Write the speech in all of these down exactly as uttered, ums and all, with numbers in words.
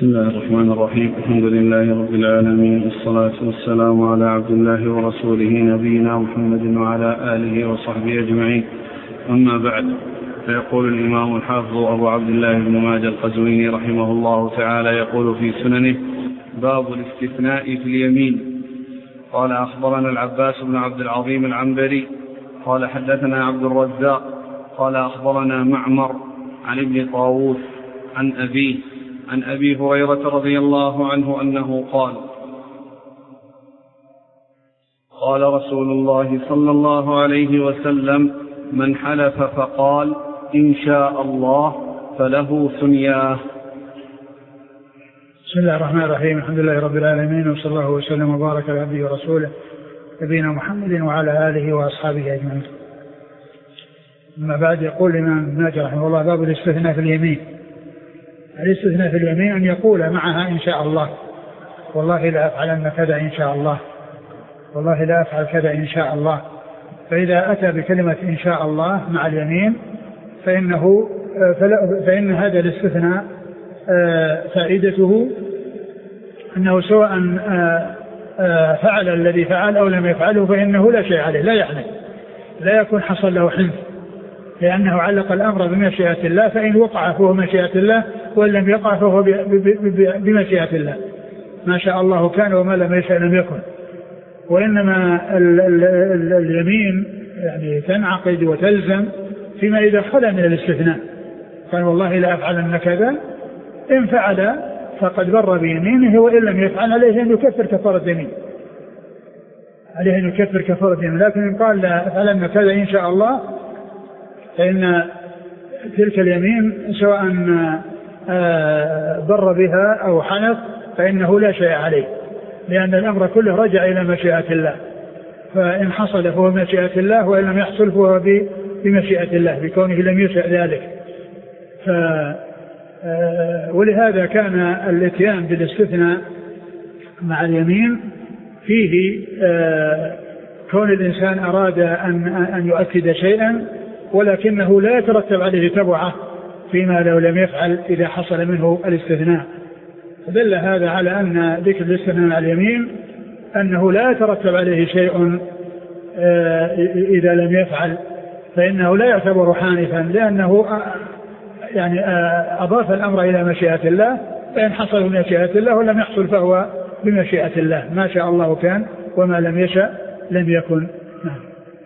الله الرحمن الرحيم. الحمد لله رب العالمين، والصلاة والسلام على عبد الله ورسوله نبينا محمد وعلى آله وصحبه أجمعين. أما بعد، فيقول الإمام الحافظ أبو عبد الله بن ماجه القزويني رحمه الله تعالى يقول في سننه: باب الاستثناء في اليمين. قال: أخبرنا العباس بن عبد العظيم العنبري قال: حدثنا عبد الرزاق قال: أخبرنا معمر عن ابن طاووس عن أبيه عن أبي هريرة رضي الله عنه أنه قال: قال رسول الله صلى الله عليه وسلم: من حلف فقال إن شاء الله فله ثنياه. بسم الله الرحمن الرحيم. الحمد لله رب العالمين، وصلى الله وسلم وبارك على عبده ورسوله نبينا محمد وعلى آله وأصحابه أجمعين. أما بعد، يقول الإمام ابن ماجه رحمه الله: باب الاستثناء في اليمين. الاستثناء في اليمين أن يقول معها إن شاء الله، والله لا أفعلن كذا إن شاء الله، والله لا أفعل كذا إن شاء الله. فإذا أتى بكلمة إن شاء الله مع اليمين فإنه فإن هذا الاستثناء فائدته أنه سواء فعل الذي فعل أو لم يفعله فإنه لا شيء عليه، لا يحنث، لا يكون حصل له حنث، لأنه علق الأمر بمشيئة الله، فإن وقع فهو مشيئة الله، وإن لم يقع فهو بمشيئة الله. ما شاء الله كان وما لم يشاء لم يكن. وإنما ال ال ال اليمين يعني تنعقد وتلزم فيما إذا خلا من الاستثناء. قال: والله لا أفعلن كذا، إن فعل فقد بر بيمينه، وإن لم يفعل عليه أن يكفر كفارة يمين، عليه أن يكفر كفارة يمين. لكن إن قال لا أفعلن كذا إن شاء الله فإن تلك اليمين سواء بر بها أو حنث فإنه لا شيء عليه، لأن الأمر كله رجع إلى مشيئة الله، فإن حصل فهو مشيئة الله، وإن لم يحصل فهو بمشيئة الله بكونه لم يشاء ذلك. ف ولهذا كان الاتيان بالاستثناء مع اليمين فيه كون الإنسان أراد أن أن يؤكد شيئا، ولكنه لا يترتب عليه تبعه فيما لو لم يفعل إذا حصل منه الاستثناء. دل هذا على أن ذكر الاستثناء مع اليمين أنه لا يترتب عليه شيء إذا لم يفعل، فإنه لا يعتبر حانثا، لأنه يعني أضاف الأمر إلى مشيئة الله، فإن حصل بمشيئة الله ولم يحصل فهو بمشيئة الله. ما شاء الله كان وما لم يشاء لم يكن. نعم.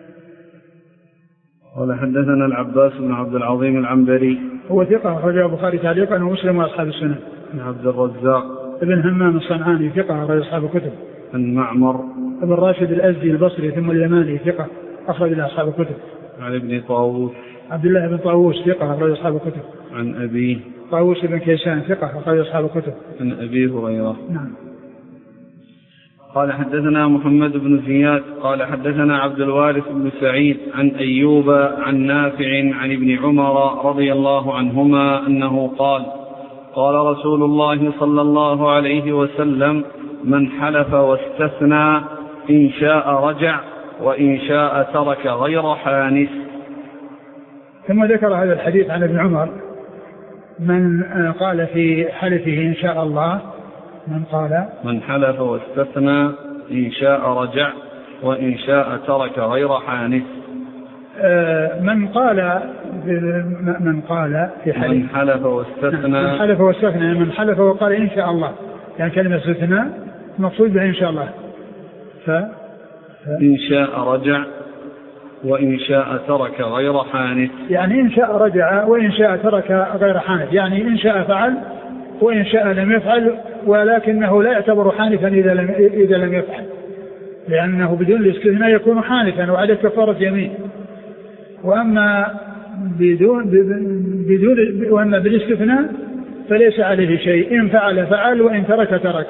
قال: حدثنا العباس بن عبد العظيم العنبري هو ثقة، أخرجه البخاري تعليقا ومسلم وأصحاب السنن. عن عبد الرزاق ابن همام الصنعاني ثقة، أخرج أصحاب الكتب. عن معمر ابن راشد الأزدي البصري ثم اليماني ثقة، أخرج أصحاب الكتب. عن ابن طاووس عبد الله بن طاووس ثقة، أخرج أصحاب الكتب. عن أبيه طاووس بن كيسان ثقة، أخرج أصحاب الكتب. عن أبي هريرة. نعم. قال: حدثنا محمد بن زياد قال: حدثنا عبد الوارث بن سعيد عن أيوب عن نافع عن ابن عمر رضي الله عنهما أنه قال: قال رسول الله صلى الله عليه وسلم: من حلف واستثنى إن شاء رجع وإن شاء ترك غير حانث. ثم ذكر هذا الحديث عن ابن عمر: من قال في حلفه إن شاء الله، من قال من حلف واستثنى إن شاء رجع وإن شاء ترك غير حانث. من قال من قال في حلف من حلف واستثنى من حلف واستثنى من حلف وقال إن شاء الله، يعني كلمة استثناء مقصود بها إن شاء الله. ف... ف... إن شاء رجع وإن شاء ترك غير حانث، يعني إن شاء رجع وإن شاء ترك غير حانث، يعني إن شاء فعل وإن شاء لم يفعل، ولكنه لا يعتبر حانثا إذا لم إذا لم يفعل، لأنه بدون الاستثناء يكون حانثا وعليه كفارة يمين. وأما بدون بدون وأما بالاستثناء فليس عليه شيء، إن فعل فعل وإن ترك ترك.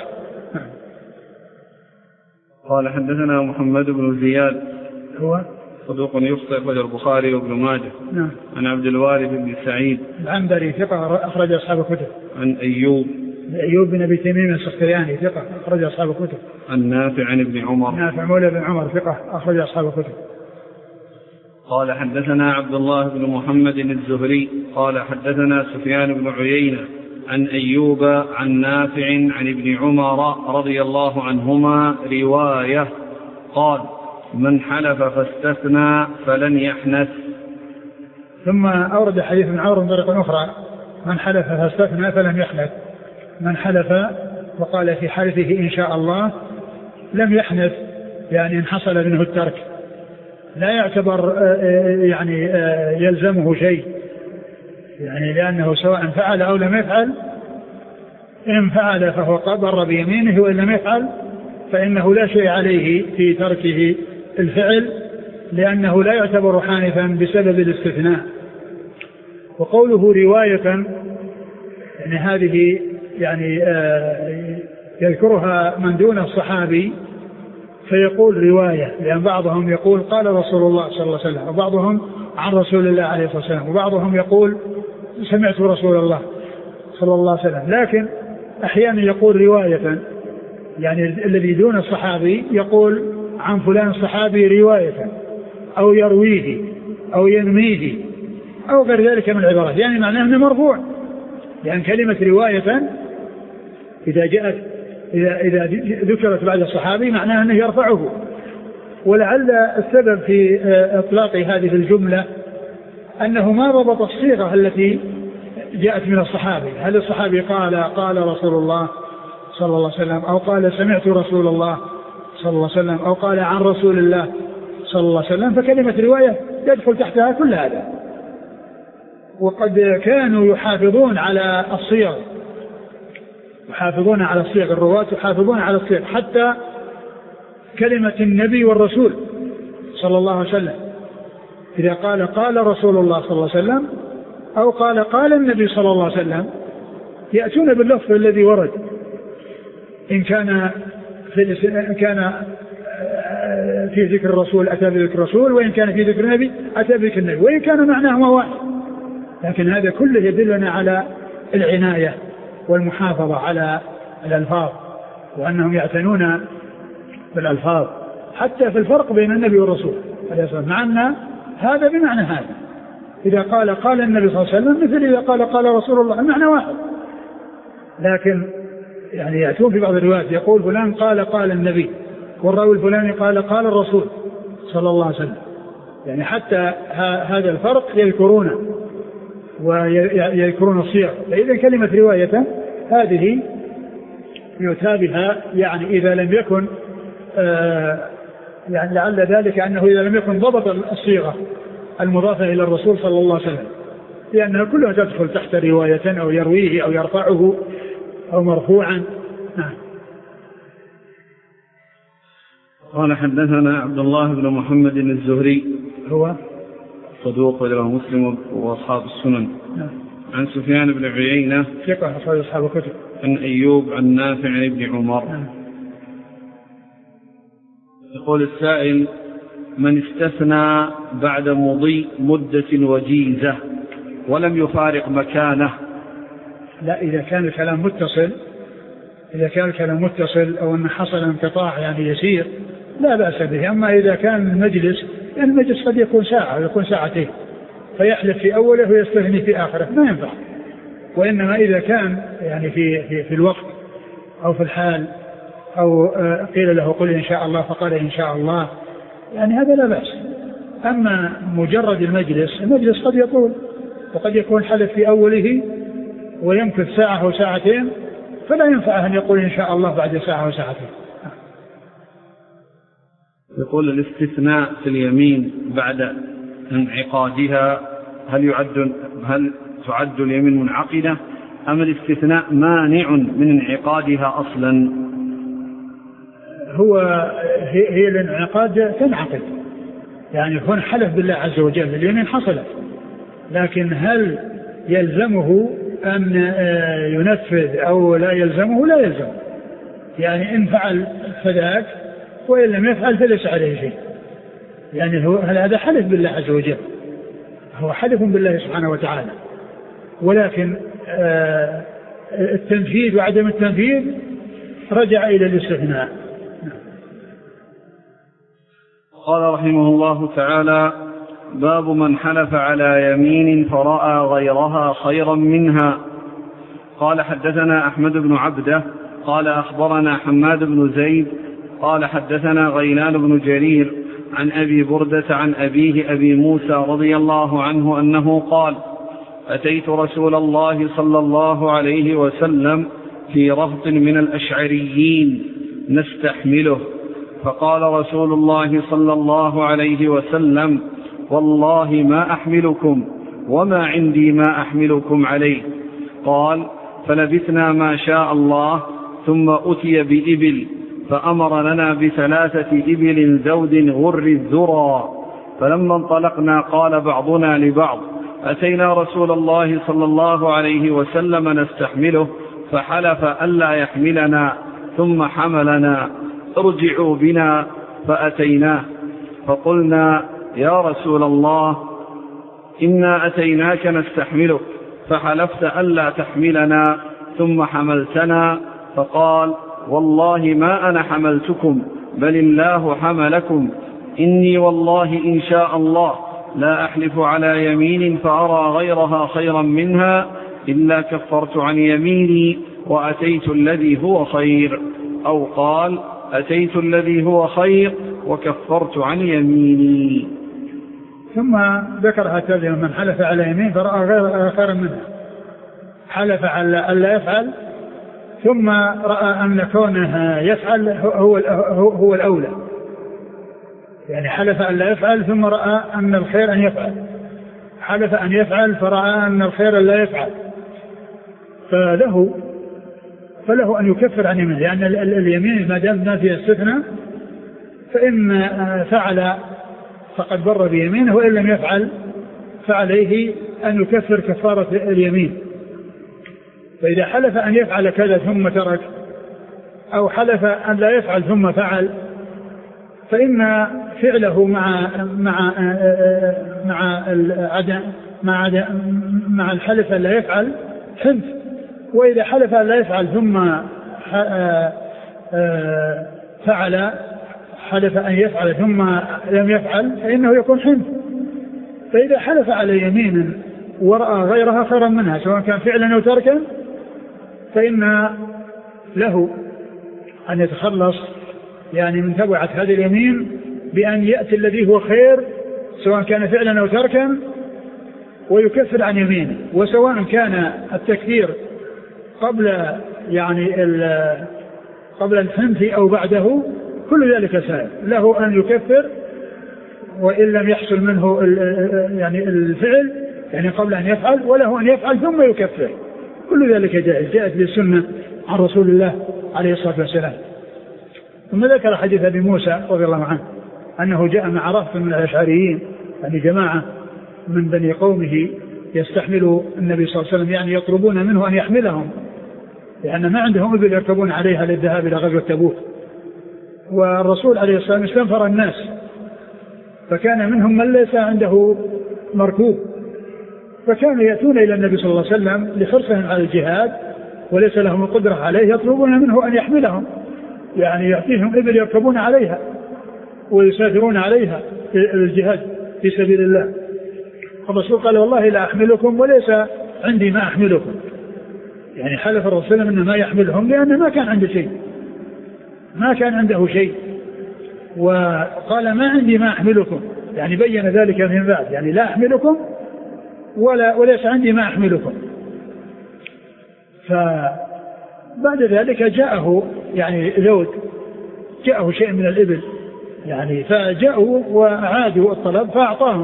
قال: حدثنا محمد بن زياد هو صدوق يخطئ، أخرج البخاري وابن ماجه. نعم. عن عبد الوارث بن سعيد العنبري ثقة، أخرج أصحاب الكتب. عن أيوب أيوب بن أبي تميم السختياني ثقة، أخرج أصحاب الكتب. عن نافع عن ابن عمر نافع مولى بن عمر ثقة، أخرج أصحاب الكتب. قال: حدثنا عبد الله بن محمد الزهري قال: حدثنا سفيان بن عيينة عن أيوب عن نافع عن ابن عمر رضي الله عنهما رواية قال: من حلف فاستثنى فلن يحنث. ثم أورد حديث ابن عمر من طريق أخرى: من حلف فاستثنى فلن يحنث. من حلف وقال في حلفه إن شاء الله لم يحنث، يعني إن حصل منه الترك لا يعتبر يعني يلزمه شيء، يعني لأنه سواء فعل أو لم يفعل، إن فعل فهو قبر بيمينه، وإن لم يفعل فإنه لا شيء عليه في تركه الفعل، لأنه لا يعتبر حانثا بسبب الاستثناء. وقوله رواية يعني هذه يعني آه يذكرها من دون الصحابي فيقول رواية، لأن بعضهم يقول قال رسول الله صلى الله عليه وسلم، وبعضهم عن رسول الله عليه الصلاة والسلام، وبعضهم يقول سمعت رسول الله صلى الله عليه وسلم. لكن أحيانا يقول رواية، يعني الذي دون الصحابي يقول عن فلان صحابي رواية، أو يرويه أو ينميه أو غير ذلك من العبارات، يعني معناه أنه مرفوع، لأن كلمة رواية إذا جاءت إذا, إذا ذكرت بعد الصحابي معناه أنه يرفعه. ولعل السبب في إطلاق هذه الجملة أنه ما ضبط الصيغة التي جاءت من الصحابي، هل الصحابي قال قال رسول الله صلى الله عليه وسلم، أو قال سمعت رسول الله صلى الله عليه وسلم، أو قال عن رسول الله صلى الله عليه وسلم، فكلمة رواية يدخل تحتها كل هذا. وقد كانوا يحافظون على الصيغ، يحافظون على الصيغ، الرواة يحافظون على الصيغ، حتى كلمة النبي والرسول صلى الله عليه وسلم إذا قال قال رسول الله صلى الله عليه وسلم أو قال قال النبي صلى الله عليه وسلم يأتون باللفظ الذي ورد، إن كان في إن كان في ذكر الرسول أتى بذكر الرسول، وإن كان في ذكر النبي أتى بذكر النبي، وإن كان معناهما واحد. لكن هذا كله يدلنا على العناية والمحافظة على الألفاظ، وأنهم يعتنون بالألفاظ حتى في الفرق بين النبي والرسول عليه الصلاة والسلام، مع أن هذا بمعنى هذا، إذا قال قال النبي صلى الله عليه وسلم مثل إذا قال قال رسول الله، المعنى واحد. لكن يعني يأتون في بعض الروايات يقول فلان قال قال النبي، والراوي الفلاني قال قال الرسول صلى الله عليه وسلم، يعني حتى هذا الفرق يذكرونه ويذكرون الصيغ. فإذا كلمة رواية هذه يتابها، يعني إذا لم يكن آه يعني لعل ذلك أنه إذا لم يكن ضبط الصيغة المضافة إلى الرسول صلى الله عليه وسلم، لأنها كلها تدخل تحت رواية أو يرويه أو يرفعه أو مرفوعا. نعم. قال حدثنا عبد الله بن محمد الزهري، هو صدوق له مسلم وأصحاب السنن. نعم. عن سفيان بن عيينة ثقة أصحاب أصحاب الكتب. عن أيوب عن نافع عن ابن عمر. نعم. يقول السائل: من استثنى بعد مضي مدة وجيزة ولم يفارق مكانه؟ لا، إذا كان الكلام متصل، إذا كان الكلام متصل أو أن حصل انقطاع يعني يسير لا بأس به. أما إذا كان المجلس، يعني المجلس قد يكون ساعة ويكون ساعتين، فيحلف في أوله ويستثني في آخره، ما ينفع. وإنما إذا كان يعني في, في, في الوقت أو في الحال، أو قيل له قل إن شاء الله فقال إن شاء الله، يعني هذا لا بأس. أما مجرد المجلس، المجلس قد يطول، وقد يكون حلف في أوله ويمكث ساعة أو ساعتين، فلا ينفع أن يقول إن شاء الله بعد ساعة أو ساعتين. يقول: الاستثناء في اليمين بعد انعقادها هل يعد هل تعد اليمين منعقدة أم الاستثناء مانع من انعقادها أصلا؟ هو هي الانعقاد تنعقد، يعني يكون حلف بالله عز وجل اليمين حصلت، لكن هل يلزمه أن ينفذ أو لا يلزمه؟ لا يلزمه، يعني إن فعل فذاك وإن لم يفعل فليس عليه شيء، يعني هو هذا حلف بالله عز وجل، هو حلف بالله سبحانه وتعالى، ولكن التنفيذ وعدم التنفيذ رجع إلى الاستثناء. قال رحمه الله تعالى: باب من حلف على يمين فرأى غيرها خيرا منها. قال حدثنا أحمد بن عبده قال أخبرنا حماد بن زيد قال حدثنا غيلان بن جرير عن أبي بردة عن أبيه أبي موسى رضي الله عنه أنه قال أتيت رسول الله صلى الله عليه وسلم في رهط من الأشعريين نستحمله، فقال رسول الله صلى الله عليه وسلم والله ما أحملكم وما عندي ما أحملكم عليه. قال فلبثنا ما شاء الله ثم أتي بإبل فأمر لنا بثلاثة إبل زود غر الذرى، فلما انطلقنا قال بعضنا لبعض أتينا رسول الله صلى الله عليه وسلم نستحمله فحلف ألا يحملنا ثم حملنا، ارجعوا بنا، فأتيناه فقلنا يا رسول الله إنا أتيناك نستحملك فحلفت ألا تحملنا ثم حملتنا، فقال والله ما أنا حملتكم بل الله حملكم، إني والله إن شاء الله لا أحلف على يمين فأرى غيرها خيرا منها إلا كفرت عن يميني وأتيت الذي هو خير، أو قال أتيت الذي هو خير وكفرت عن يميني. ثم ذكر هكذا من حلف على يمين فرأى غير خيرا منها، حلف على ألا يفعل ثم رأى أن كونه يفعل هو هو الأولى، يعني حلف ألا يفعل ثم رأى أن الخير أن يفعل، حلف أن يفعل فرأى أن الخير لا يفعل، فله فله أن يكفر عن يمينه، لأن يعني اليمين ما دام ما فيها استثناء فإن فعل فقد بر بيمينه، وإن لم يفعل فعليه أن يكفر كفارة اليمين. فإذا حلف أن يفعل كذا ثم ترك، أو حلف أن لا يفعل ثم فعل، فإن فعله مع مع مع العدم مع مع الحلف أن لا يفعل حنث، وإذا حلف أن لا يفعل ثم فعل حلف أن يفعل ثم لم يفعل فإنه يكون حنث. فإذا حلف على يمين ورأى غيرها خيرا منها سواء كان فعلا أو تركا فإن له أن يتخلص يعني من تبعة هذه اليمين بأن يأتي الذي هو خير سواء كان فعلا أو تركا ويكفر عن يمينه، وسواء كان التكفير قبل يعني قبل الحنث أو بعده كل ذلك سائر، له أن يكفر وإن لم يحصل منه يعني الفعل يعني قبل أن يفعل، وله أن يفعل ثم يكفر، كل ذلك جائز، جاءت بالسنة عن رسول الله عليه الصلاة والسلام. ثم ذكر حديث أبي موسى رضي الله عنه أنه جاء مع رهط من الأشعريين يعني جماعة من بني قومه يستحمل النبي صلى الله عليه وسلم، يعني يطلبون منه أن يحملهم لأن ما عندهم إبل يركبون عليها للذهاب إلى غزوة تبوك، والرسول عليه الصلاة والسلام استنفر الناس فكان منهم من ليس عنده مركوب، فكانوا يأتون إلى النبي صلى الله عليه وسلم لحرصهم على الجهاد وليس لهم القدرة عليه، يطلبون منه أن يحملهم، يعني يعطيهم إبل يركبون عليها ويسافرون عليها في الجهاد في سبيل الله. الرسول قال والله لا أحملكم وليس عندي ما أحملكم، يعني حلف الرسول أنه ما يحملهم لأنه ما كان عنده شيء، ما كان عنده شيء، وقال ما عندي ما أحملكم، يعني بين ذلك من بعد، يعني لا أحملكم ولا وليس عندي ما أحملكم. فبعد ذلك جاءه يعني ذود، جاءه شيء من الإبل يعني فجاءوا وأعادوا الطلب فأعطاهم،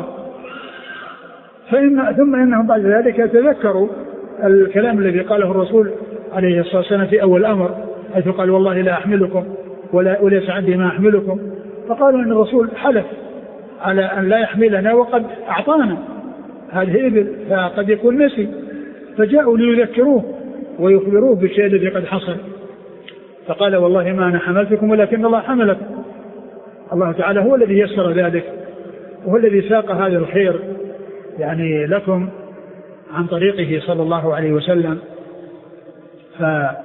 فإن ثم إنهم بعد ذلك تذكروا الكلام الذي قاله الرسول عليه الصلاة والسلام في أول الأمر حيث قال والله لا أحملكم ولا وليس عندي ما أحملكم، فقالوا أن الرسول حلف على أن لا يحملنا وقد أعطانا هذه إبل فقد يكون نسي، فجاءوا ليذكروه ويخبروه بالشيء الذي قد حصل، فقال والله ما أنا حملتكم ولكن الله حملكم، الله تعالى هو الذي يسر ذلك وهو الذي ساق هذا الخير يعني لكم عن طريقه صلى الله عليه وسلم. ف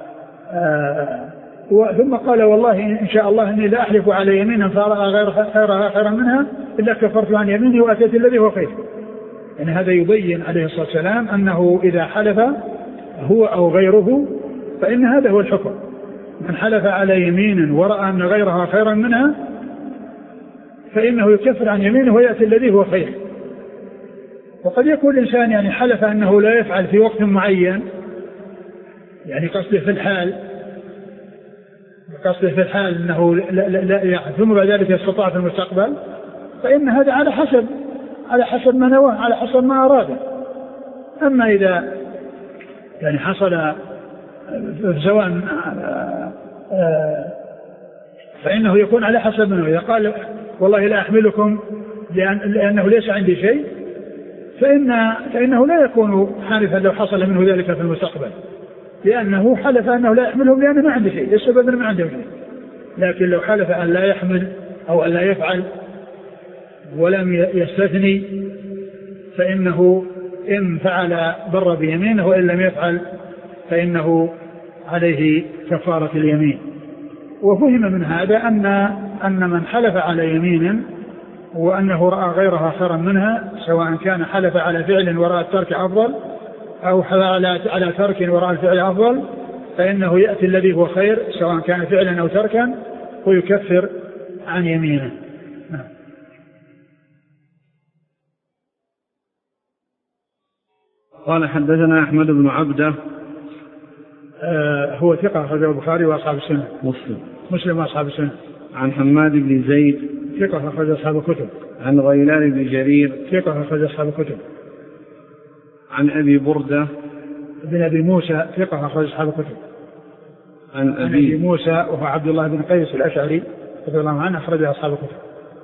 ثم قال والله إن شاء الله إني لا أحلف على يمينا فرأى غير خيرها خيرا منها إلا كفرت عن يميني وأتيت الذي هو خير. يعني هذا يبين عليه الصلاة والسلام أنه إذا حلف هو أو غيره فإن هذا هو الحكم. من حلف على يمين ورأى أن غيرها خيرا منها فإنه يكفر عن يمينه ويأتي الذي هو خير. وقد يكون الإنسان يعني حلف أنه لا يفعل في وقت معين، يعني قصده في الحال قصده في الحال أنه لا لا لا يعني ثم بعد ذلك يستطاع في المستقبل، فإن هذا على حسب على حسب ما نواه، على حسب ما أراده. أما إذا يعني حصل سواء فإنه يكون على حسب ما نواه. إذا قال والله لا أحملكم لأن لأنه ليس عندي شيء فإن فإنه لا يكون حالفا لو حصل منه ذلك في المستقبل، لأنه حلف أنه لا يحملهم لأنه ما عنده شيء، السبب أنه ما عنده شيء. لكن لو حلف أن لا يحمل أو أن لا يفعل ولم يستثني فإنه إن فعل بر بيمينه وإن لم يفعل فإنه عليه كفارة اليمين. وفهم من هذا أن أن من حلف على يمين وأنه رأى غيرها خيرا منها، سواء كان حلف على فعل وراء الترك أفضل أو حلف على ترك وراء الفعل أفضل، فإنه يأتي الذي هو خير سواء كان فعلا أو تركا ويكفر عن يمينه. قال حدثنا أحمد بن عبده آه هو ثقة أخرجه البخاري وأصحاب السنة. مسلم مسلم وأصحاب السنة. عن حماد بن زيد ثقة أخرج أصحاب الكتب. عن غيلان بن جرير ثقة أخرج أصحاب الكتب. عن أبي بردة بن أبي موسى ثقة أخرج أصحاب الكتب. عن أبي, عن أبي موسى وهو عبد الله بن قيس الأشعري رضي الله عنه أخرج أصحاب الكتب.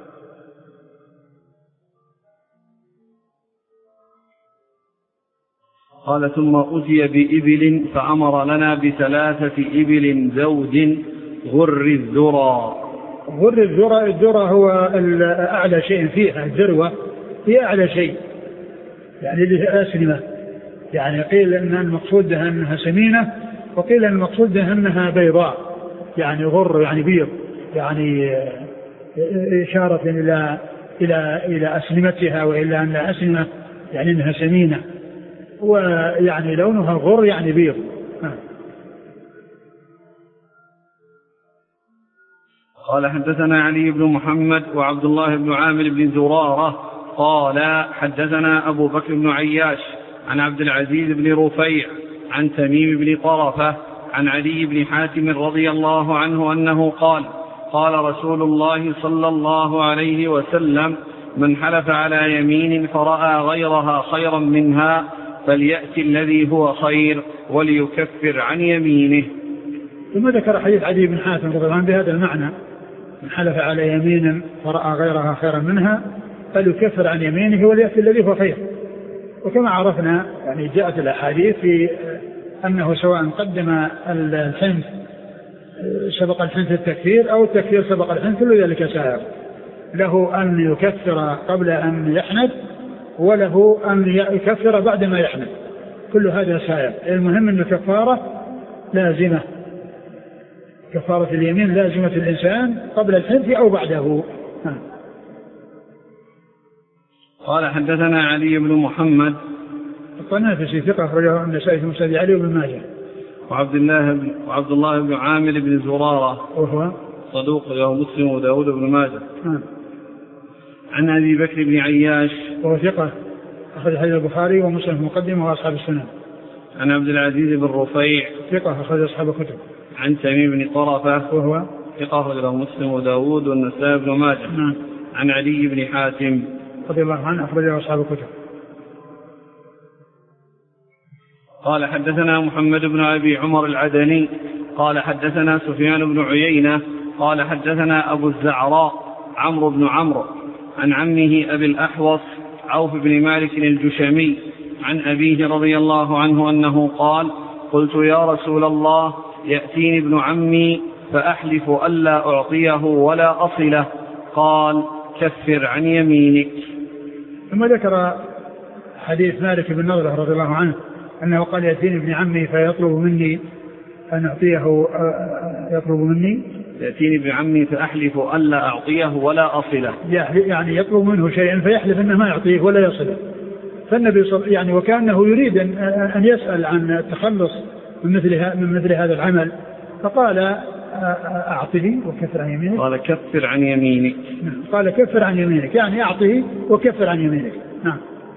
قال ثم أتي بإبل فأمر لنا بثلاثة إبل زوج غر الذرى. غر الذرى، الذرى هو أعلى شيء فيها، الذروة هي أعلى شيء يعني اللي أسلمة، يعني قيل أن المقصود أنها سمينة وقيل أن المقصود أنها بيضاء، يعني غر يعني بيض، يعني إشارة إلى إلى إلى أسلمتها وإلى أن أسلمة يعني أنها سمينة، ويعني لونها غر يعني بيض. قال حدثنا علي بن محمد وعبد الله بن عامر بن زرارة قال حدثنا أبو بكر بن عياش عن عبد العزيز بن رفيع عن تميم بن طرفة عن علي بن حاتم رضي الله عنه أنه قال قال رسول الله صلى الله عليه وسلم من حلف على يمين فرأى غيرها خيرا منها فليأتي الذي هو خير وليكفر عن يمينه. ثم ذكر حديث علي بن حاتم رضي الله عنه بهذا المعنى: من حلف على يمين فرأى غيرها خيرا منها فليكفر عن يمينه وليأتي الذي هو خير. وكما عرفنا يعني جاءت الأحاديث في أنه سواء قدم الحنث سبق الحنث التكفير أو التكفير سبق الحنث، كل ذلك سائر، له أن يكفر قبل أن يحنث وله أن يكفر بعد ما يحنث، كل هذا سائر. المهم أن الكفارة لازمة، كفارة اليمين لازمة الإنسان قبل الحنث أو بعده. قال حدثنا علي بن محمد الطنافسي ثقة أخرجه النسائي في مسند علي بن ماجه. وعبد الله بن وعبد الله بن عامر بن زرارة وهو صدوق له مسلم وداود بن ماجه. عن أبي بكر بن عياش وهو ثقة أخرج حديث البخاري ومسلم في مقدمة وأصحاب السنن. عن عبد العزيز بن رفيع ثقة أخرج أصحاب الكتب. عن تميم بن طرفة وهو ثقة أخرج له مسلم وداود والنسائي بن ماجه. نعم. عن علي بن حاتم رضي الله عنه أخرجه أصحاب الكتب. قال حدثنا محمد بن أبي عمر العدني قال حدثنا سفيان بن عيينة قال حدثنا أبو الزعراء عمرو بن عمرو عن عمه أبي الأحوص عوف بن مالك الجشمي عن أبيه رضي الله عنه أنه قال قلت يا رسول الله يأتيني ابن عمي فأحلف ألا أعطيه ولا أصله، قال كفر عن يمينك. ثم ذكر حديث مالك بن نضرة رضي الله عنه أنه قال يأتيني ابن عمي فيطلب مني أن أعطيه، يطلب مني يأتيني ابن عمي فأحلف ألا أعطيه ولا أصله، يعني يطلب منه شيئا فيحلف أنه ما يعطيه ولا يصله، فالنبي صل يعني وكأنه يريد أن, أن يسأل عن التخلص من مثل, من مثل هذا العمل، فقال أعطه وكفر عن يمينك. قال كفر عن يمينك. قال كفر عن يمينك يعني أعطه وكفر عن يمينك. نعم.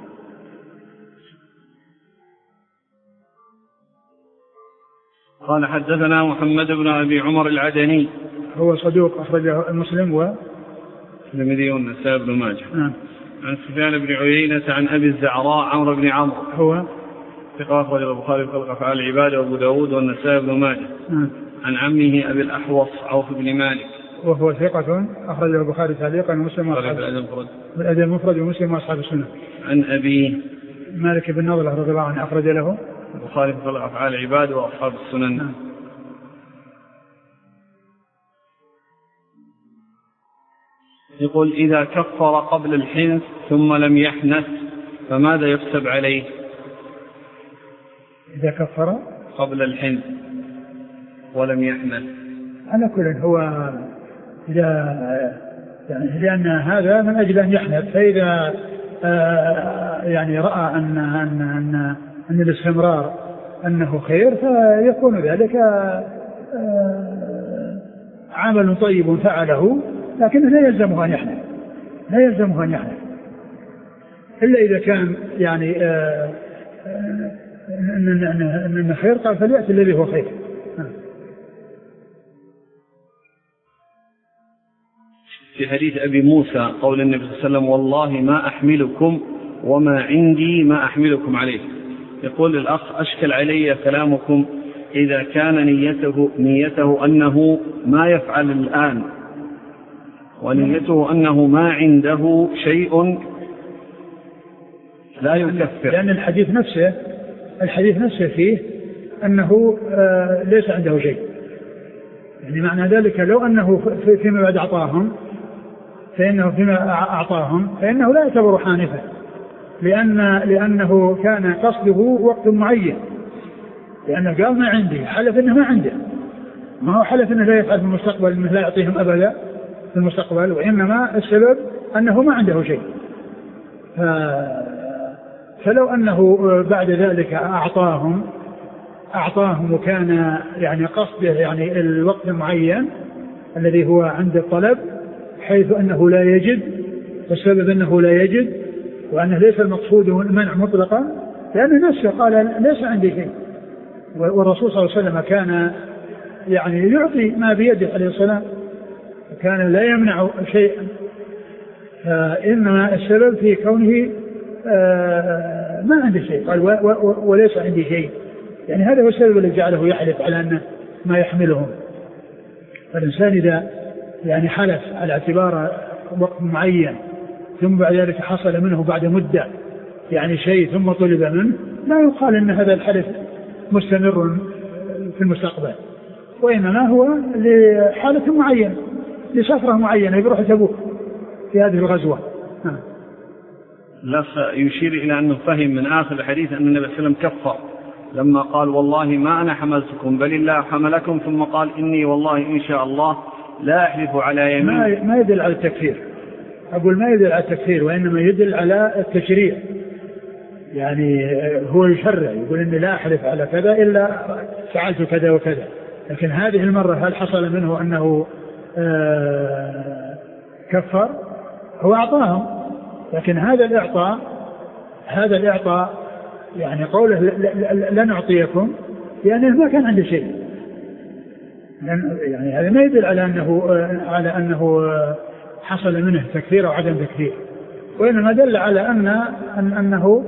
قال حدثنا محمد بن أبي عمر العدني هو صدوق أخرجه المسلم و الترمذي والنسائي بن ماجه. نعم. عن سفيان بن عيينة عن أبي الزعراء عمرو بن عمرو هو ثقة أخرجه البخاري في خلق أفعال العباد وأبو داود والنسائي بن ماجه. نعم. عن عمه أبي الأحوص عوف بن مالك وهو ثقة أخرجه البخاري تعليقا ومسلم وأصحاب الأدب المفرد ومسلم وأصحاب السنة. عن أبي مالك بن نضلة رضي الله عنه أخرج له البخاري في خلق أفعال العباد وأصحاب السنن. نعم. يقول إذا كفر قبل الحنث ثم لم يحنث فماذا يحسب عليه؟ إذا كفر قبل الحنث ولم يحنث على كل هو إذا يعني لأن هذا من أجل أن يحنث، فإذا يعني رأى أن أن أن, أن الاستمرار أنه خير فيكون ذلك عمل طيب فعله، لكنه لا يلزمه أن يحنث لا يلزمه أن يحنث إلا إذا كان يعني أن خير قال فليأتي الذي هو خير. في حديث أبي موسى قول النبي صلى الله عليه وسلم والله ما أحملكم وما عندي ما أحملكم عليه، يقول الأخ أشكل علي كلامكم إذا كان نيته, نيته أنه ما يفعل الآن ونيته أنه ما عنده شيء لا يكفر، لأن الحديث نفسه الحديث نفسه فيه أنه آه ليس عنده شيء، يعني معنى ذلك لو أنه فيما بعد أعطاهم فإنه فيما أعطاهم فإنه لا يعتبر حانثا، لأن لأنه كان قصده وقت معين، لأنه قال ما عندي، حلف إنه ما عنده، ما هو حلف إنه لا يفعل في المستقبل إنه لا يعطيهم أبدا في المستقبل، وإنما السبب أنه ما عنده شيء. ف... فلو أنه بعد ذلك أعطاهم أعطاهم وكان يعني قصده يعني الوقت المعين الذي هو عند الطلب، حيث أنه لا يجد والسبب أنه لا يجد وأنه ليس المقصود المنع مطلقا، لأن نفسه قال ليس عندي شيء، والرسول صلى الله عليه وسلم كان يعني يعطي ما بيده عليه السلام، كان لا يمنع شيئا، إنما السبب في كونه ما عنده شيء، قال وليس عندي شيء، يعني هذا هو السبب الذي جعله يحلف على أنه ما يحملهم. فالإنسان إذا يعني حلف على اعتبار وقت معين ثم بعد ذلك حصل منه بعد مدة يعني شيء ثم طلب منه، لا يقال أن هذا الحلف مستمر في المستقبل، وإنما هو لحالة معينة لسفرة معينة يروح تبوك في هذه الغزوة. لا يشير إلى أنه فهم من آخر الحديث أن النبي صلى الله عليه وسلم كفر لما قال والله ما أنا حملتكم بل الله حملكم، ثم قال إني والله إن شاء الله لا أحلف على يمين. ما, ما يدل على التكفير، أقول ما يدل على التكفير، وإنما يدل على التشريع، يعني هو يشرع يقول إني لا أحلف على كذا إلا فعلت كذا وكذا، لكن هذه المرة هل حصل منه أنه آه كفر؟ هو أعطاهم، لكن هذا الإعطاء هذا الإعطاء يعني قوله لن أعطيكم يعني ما كان عنده شيء، يعني هذا ما يدل على أنه على أنه حصل منه تكفير أو عدم تكفير، وإنما دل على أن أنه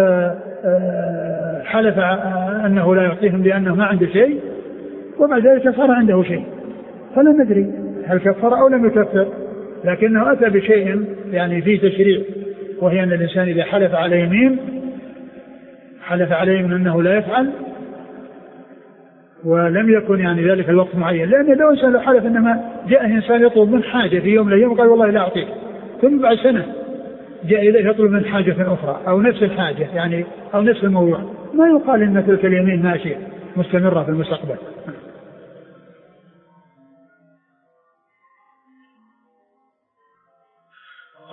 حلف أنه لا يعطيهم لأنه ما عنده شيء، وبعد ذلك صار عنده شيء، فلا ندري هل كفر أو لم يكفر، لكنه أتى بشيء يعني فيه تشريع، وهي أن الإنسان إذا حلف على يمين حلف عليه من أنه لا يفعل ولم يكن يعني ذلك الوقت معين، لأن لو إنسان لو حلف إنما جاء إنسان يطلب من حاجة في يوم من الأيام وقال والله لا أعطيك، ثم بعد سنة جاء إليه يطلب من حاجة أخرى أو نفس الحاجة يعني أو نفس الموضوع، ما يقال إن تلك اليمين ماشية مستمرة في المستقبل.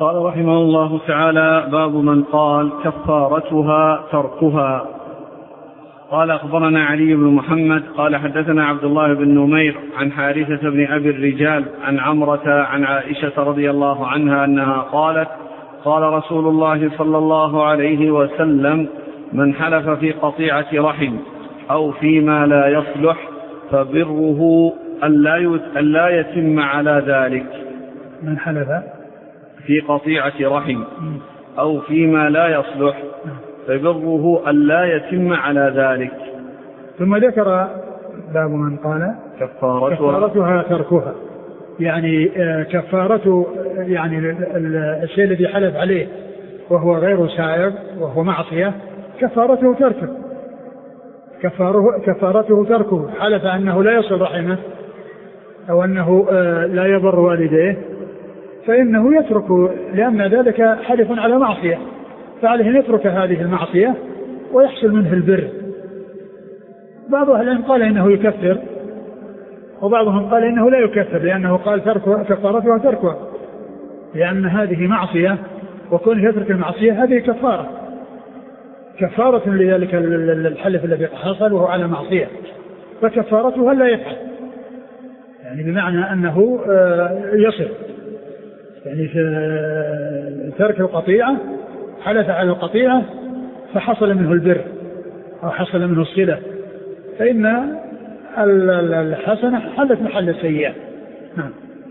قال رحمه الله تعالى: باب من قال كفارتها تركها. قال: أخبرنا علي بن محمد قال حدثنا عبد الله بن نمير عن حارثة بن أبي الرجال عن عمرة عن عائشة رضي الله عنها أنها قالت: قال رسول الله صلى الله عليه وسلم: من حلف في قطيعة رحم أو فيما لا يصلح فبره ألا يتم على ذلك. من حلف في قطيعة رحم أو فيما لا يصلح فبره ألا يتم على ذلك. ثم ذكر باب من قال كفارتها, كفارتها تركها، يعني كفارته يعني الشيء الذي حلف عليه وهو غير سائغ وهو معصية كفارته تركه، كفاره كفارته تركه. حلف أنه لا يصل رحمه أو أنه لا يبر والديه فإنه يترك، لأن ذلك حلف على معصية، فعليه أن يترك هذه المعصية ويحصل منه البر. بعض أهل العلم قال إنه يكفر، وبعضهم قال إنه لا يكفر، لأنه قال ترك كفارتها تركها، لأن هذه معصية وكونه يترك المعصية هذه كفارة كفارة لذلك الحلف الذي حصل وهو على معصية، فكفارتها لا يفعل، يعني بمعنى أنه يصل، يعني في ترك القطيعة حلف على القطيعة فحصل منه البر أو حصل منه الصلة، فإن الحسنة حلت محل السيئة. نعم.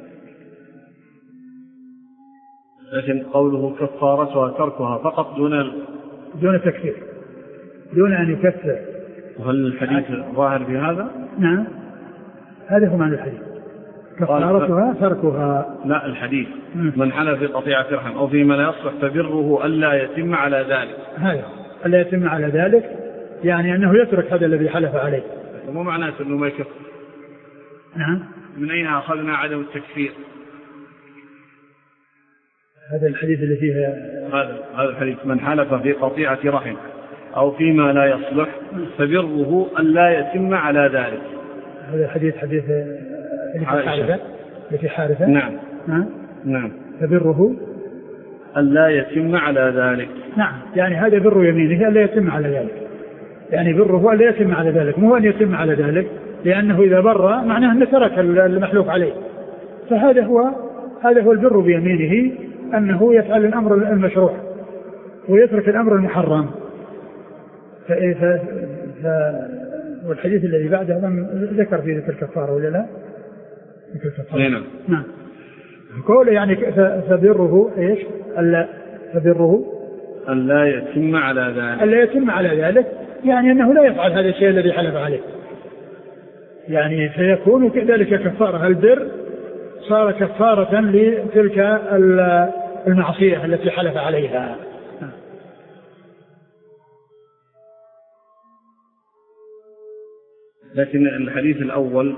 لكن قوله كفارتها تركها فقط دون دون تكفير، دون أن يكفر. وهل الحديث ظاهر في هذا؟ نعم، هذا هو معنى الحديث، كفارتها تركها. لا، الحديث من حلف في قطيعة رحم أو فيما لا يصلح فبره ألا يتم على ذلك. هذا ألا يتم على ذلك، يعني أنه يترك هذا الذي حلف عليه. مو معناه أنه ما يكفر. نعم. من أين أخذنا عدم التكفير؟ هذا الحديث اللي فيه هذا هذا الحديث: من حلف في قطيعة رحم أو فيما لا يصلح فبره ألا يتم على ذلك. هذا الحديث حديث حارثة التي حارثة. نعم. نعم. نعم. فبره ألا يتم على ذلك. نعم، يعني هذا بر يمينه ألا يتم على ذلك، يعني بره ألا يتم على ذلك، مو أن يتم على ذلك، لأنه إذا بر معناه أنه ترك المحلوف عليه، فهذا هو هذا هو البر بيمينه، أنه يفعل الأمر المشروع ويترك الأمر المحرم. ف... ف... ف... والحديث الذي بعده ذكر في ذكر الكفارة ولا لا؟ ذكر الكفارة. نعم. نعم. قوله يعني فبره إيش؟ ألا فبره ألا يتم على ذلك. ألا يتم على ذلك، يعني أنه لا يفعل هذا الشيء الذي حلف عليه، يعني فيكون كذلك كفارة. البر صار كفارة لتلك المعصية التي حلف عليها. لكن الحديث الأول: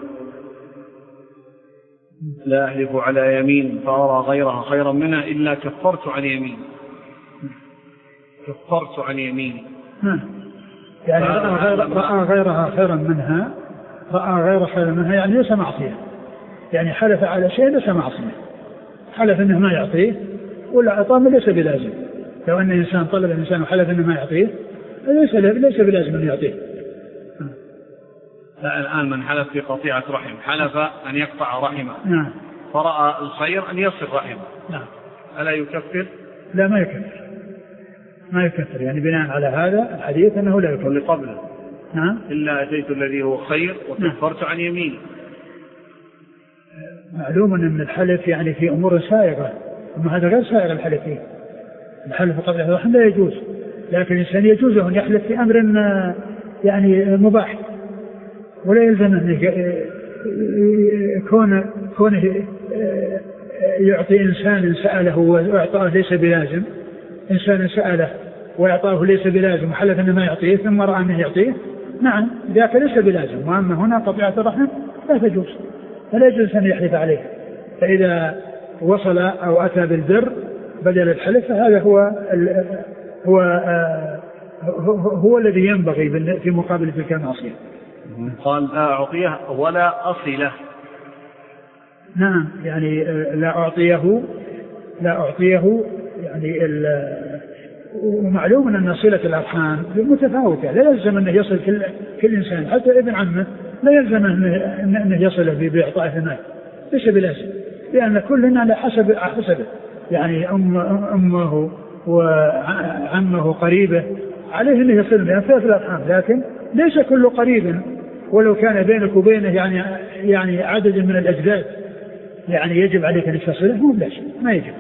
لا أحلف على يمين فأرى غيرها خيرا منها إلا كفرت عن يمين، كفرت عن يمين، يعني رأى, غير رأى غيرها خيرا منها، رأى غير خيرا منها يعني ليس معصية، يعني حلف على شيء ليس معصية، حلف أنه ما يعطيه ولا أعطاه ليس بلازم. لو أن الإنسان طلب الإنسان وحلف أنه ما يعطيه ليس ليس بلازم أن يعطيه. لا، الآن من حلف في قطيعة رحم حلف أن يقطع رحمه. نعم. فرأى الخير أن يصل رحمه. نعم. ألا يكفر؟ لا، ما يكفر، ما يكفر، يعني بناء على هذا الحديث أنه لا يكفر. واللي قبله: نعم. إلا أتيت الذي هو خير وكفرت عن يمين. معلوم أن الحلف يعني في أمور سائغة، أما هذا غير سائغ الحلف فيه. الحلف قبل الرحم لا يجوز، لكن الإنسان يجوز أن يحلف في أمر يعني مباح، ولا يلزم أن يكون كونه يعطي إنسان سأله وإعطاه ليس بلازم، إنسان سأله وإعطاه ليس بلازم وحلف أنه ما يعطيه ثم رأى أنه يعطيه، نعم ذاك ليس بلازم. وأما هنا قطيعة الرحم لا تجوز، فلا يجوز أن يحلف عليه. فإذا وصل أو أتى بالبر بدل الحلف فهذا هو هو هو, هو الذي ينبغي في مقابل تلك المعصية. قال: لا أعطيه ولا أصله. نعم، يعني لا أعطيه لا أعطيه يعني. ومعلوم أن صلة الأرحام متفاوتة، لا يلزم أنه يصل كل, كل إنسان، حتى ابن عمه لا يلزم أنه يصل بإعطائه المال، ليس بلازم، لأن كلنا على حسب حسبه. يعني أم أمه وعمه قريبه عليه أنه يصل بها في الأرحام، لكن ليس كل قريب ولو كان بينك وبينه يعني يعني عدد من الأجداد يعني يجب عليك أن تصله، مو بلازم، ما يجب.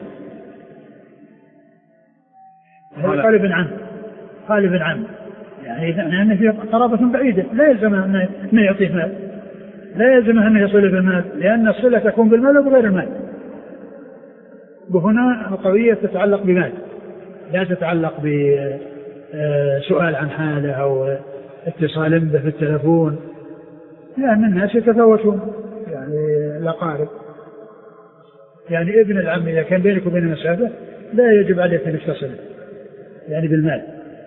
هذا قال ابن عم قال ابن عم يعني لأن في قرابة بعيدة لا يلزم أن يعطيه مال، لا يلزم أن يصل بالمال، لأن الصلة تكون بالمال وبغير المال. وهنا القضية تتعلق بمال، لا تتعلق بسؤال عن حاله أو اتصال به في التلفون، لأن الناس يتفاوتون يعني الأقارب. يعني ابن العم إذا كان بينك وبين مسافة لا يجب عليك أن تصل يعني بالمال.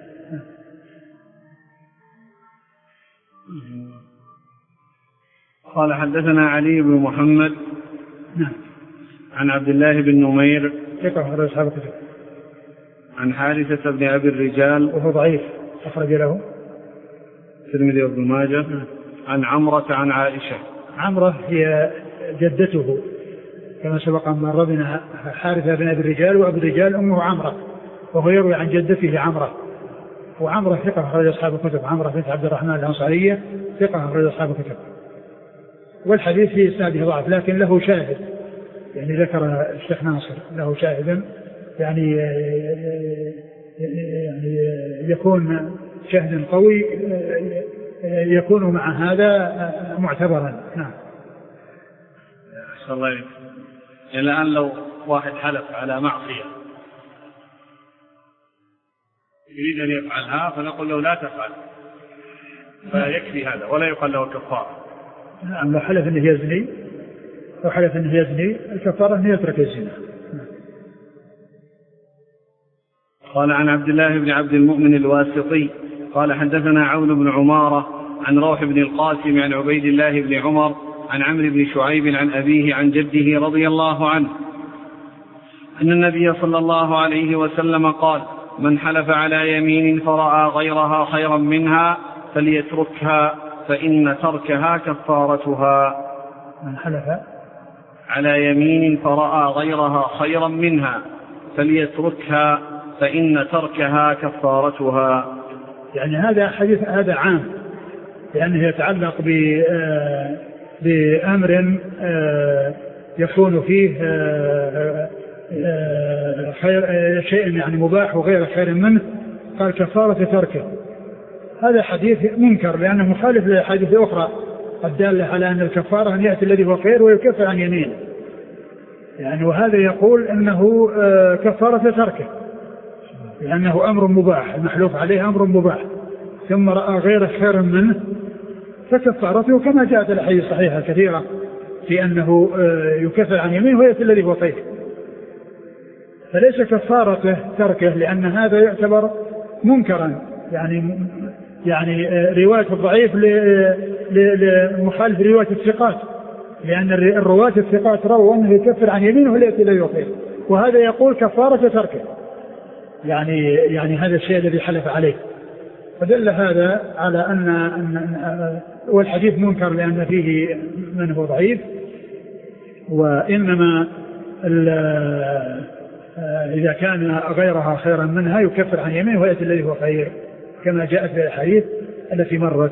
قال حدثنا علي بن محمد نعم عن عبد الله بن نمير ثقة أخرج أصحاب الكتب. عن حارثة بن أبي الرجال وهو ضعيف أخرج له الترمذي وابن ماجه. نعم. عن عمرة عن عائشة. عمرة هي جدته كما سبق أن مر بنا، حارثة بن أبي الرجال وأبو الرجال أمه عمرة، وهو يروي عن جدته عمرة، وعمرة ثقة أخرج أصحاب الكتب. عمرة بنت عبد الرحمن الأنصارية ثقة أخرج أصحاب الكتب. والحديث في إسناده ضعف لكن له شاهد، يعني ذكر الشيخ ناصر له شاهد يعني يعني يكون شاهد قوي يكون مع هذا معتبرا. نعم. أحسن الله إليك. الآن لو واحد حلف على معصية يريد أن يفعلها فنقول له لا تفعل، فيكفي هذا ولا يقال له كفارة. نعم. لو حلف أنه يزني لو حلف أنه يزني الكفارة أنه يترك الزنا. قال عن عبد الله بن عبد المؤمن الواسطي قال حدثنا عون بن عمارة عن روح بن القاسم عن عبيد الله بن عمر عن عمرو بن شعيب عن أبيه عن جده رضي الله عنه أن النبي صلى الله عليه وسلم قال: من حلف على يمين فرأى غيرها خيرا منها فليتركها فإن تركها كفارتها. من حلف على يمين فرأى غيرها خيرا منها فليتركها فإن تركها كفارتها. يعني هذا حديث هذا عام لأنه يتعلق بأمر يكون فيه خير شيء يعني مباح وغير خير منه، قال كفارة تركه. هذا حديث منكر لأنه مخالف لحديث أخرى الدالة على أن الكفارة أن يأتي الذي هو خير ويكفر عن يمين، يعني وهذا يقول أنه كفارة تركه لأنه أمر مباح، المحلوف عليه أمر مباح ثم رأى غير خير منه فكفارته كما جاءت الأحاديث الصحيحة كثيرة في أنه يكفر عن يمين ويأتي الذي هو خير، فليس كفارته تركه لأن هذا يعتبر منكرا، يعني يعني رواية الضعيف لمخالف رواية الثقات، لأن الرواة الثقات رووا أنه يكفر عن يمينه ويأتي الذي هو خير، وهذا يقول كفارة تركه، يعني يعني هذا الشيء الذي حلف عليه. فدل هذا على أن, أن والحديث منكر لأن فيه من هو ضعيف، وإنما إذا كان غيرها خيرا منها يكفر عن يمينه ويأتي الذي هو خير كما جاءت في الحديث التي مرت.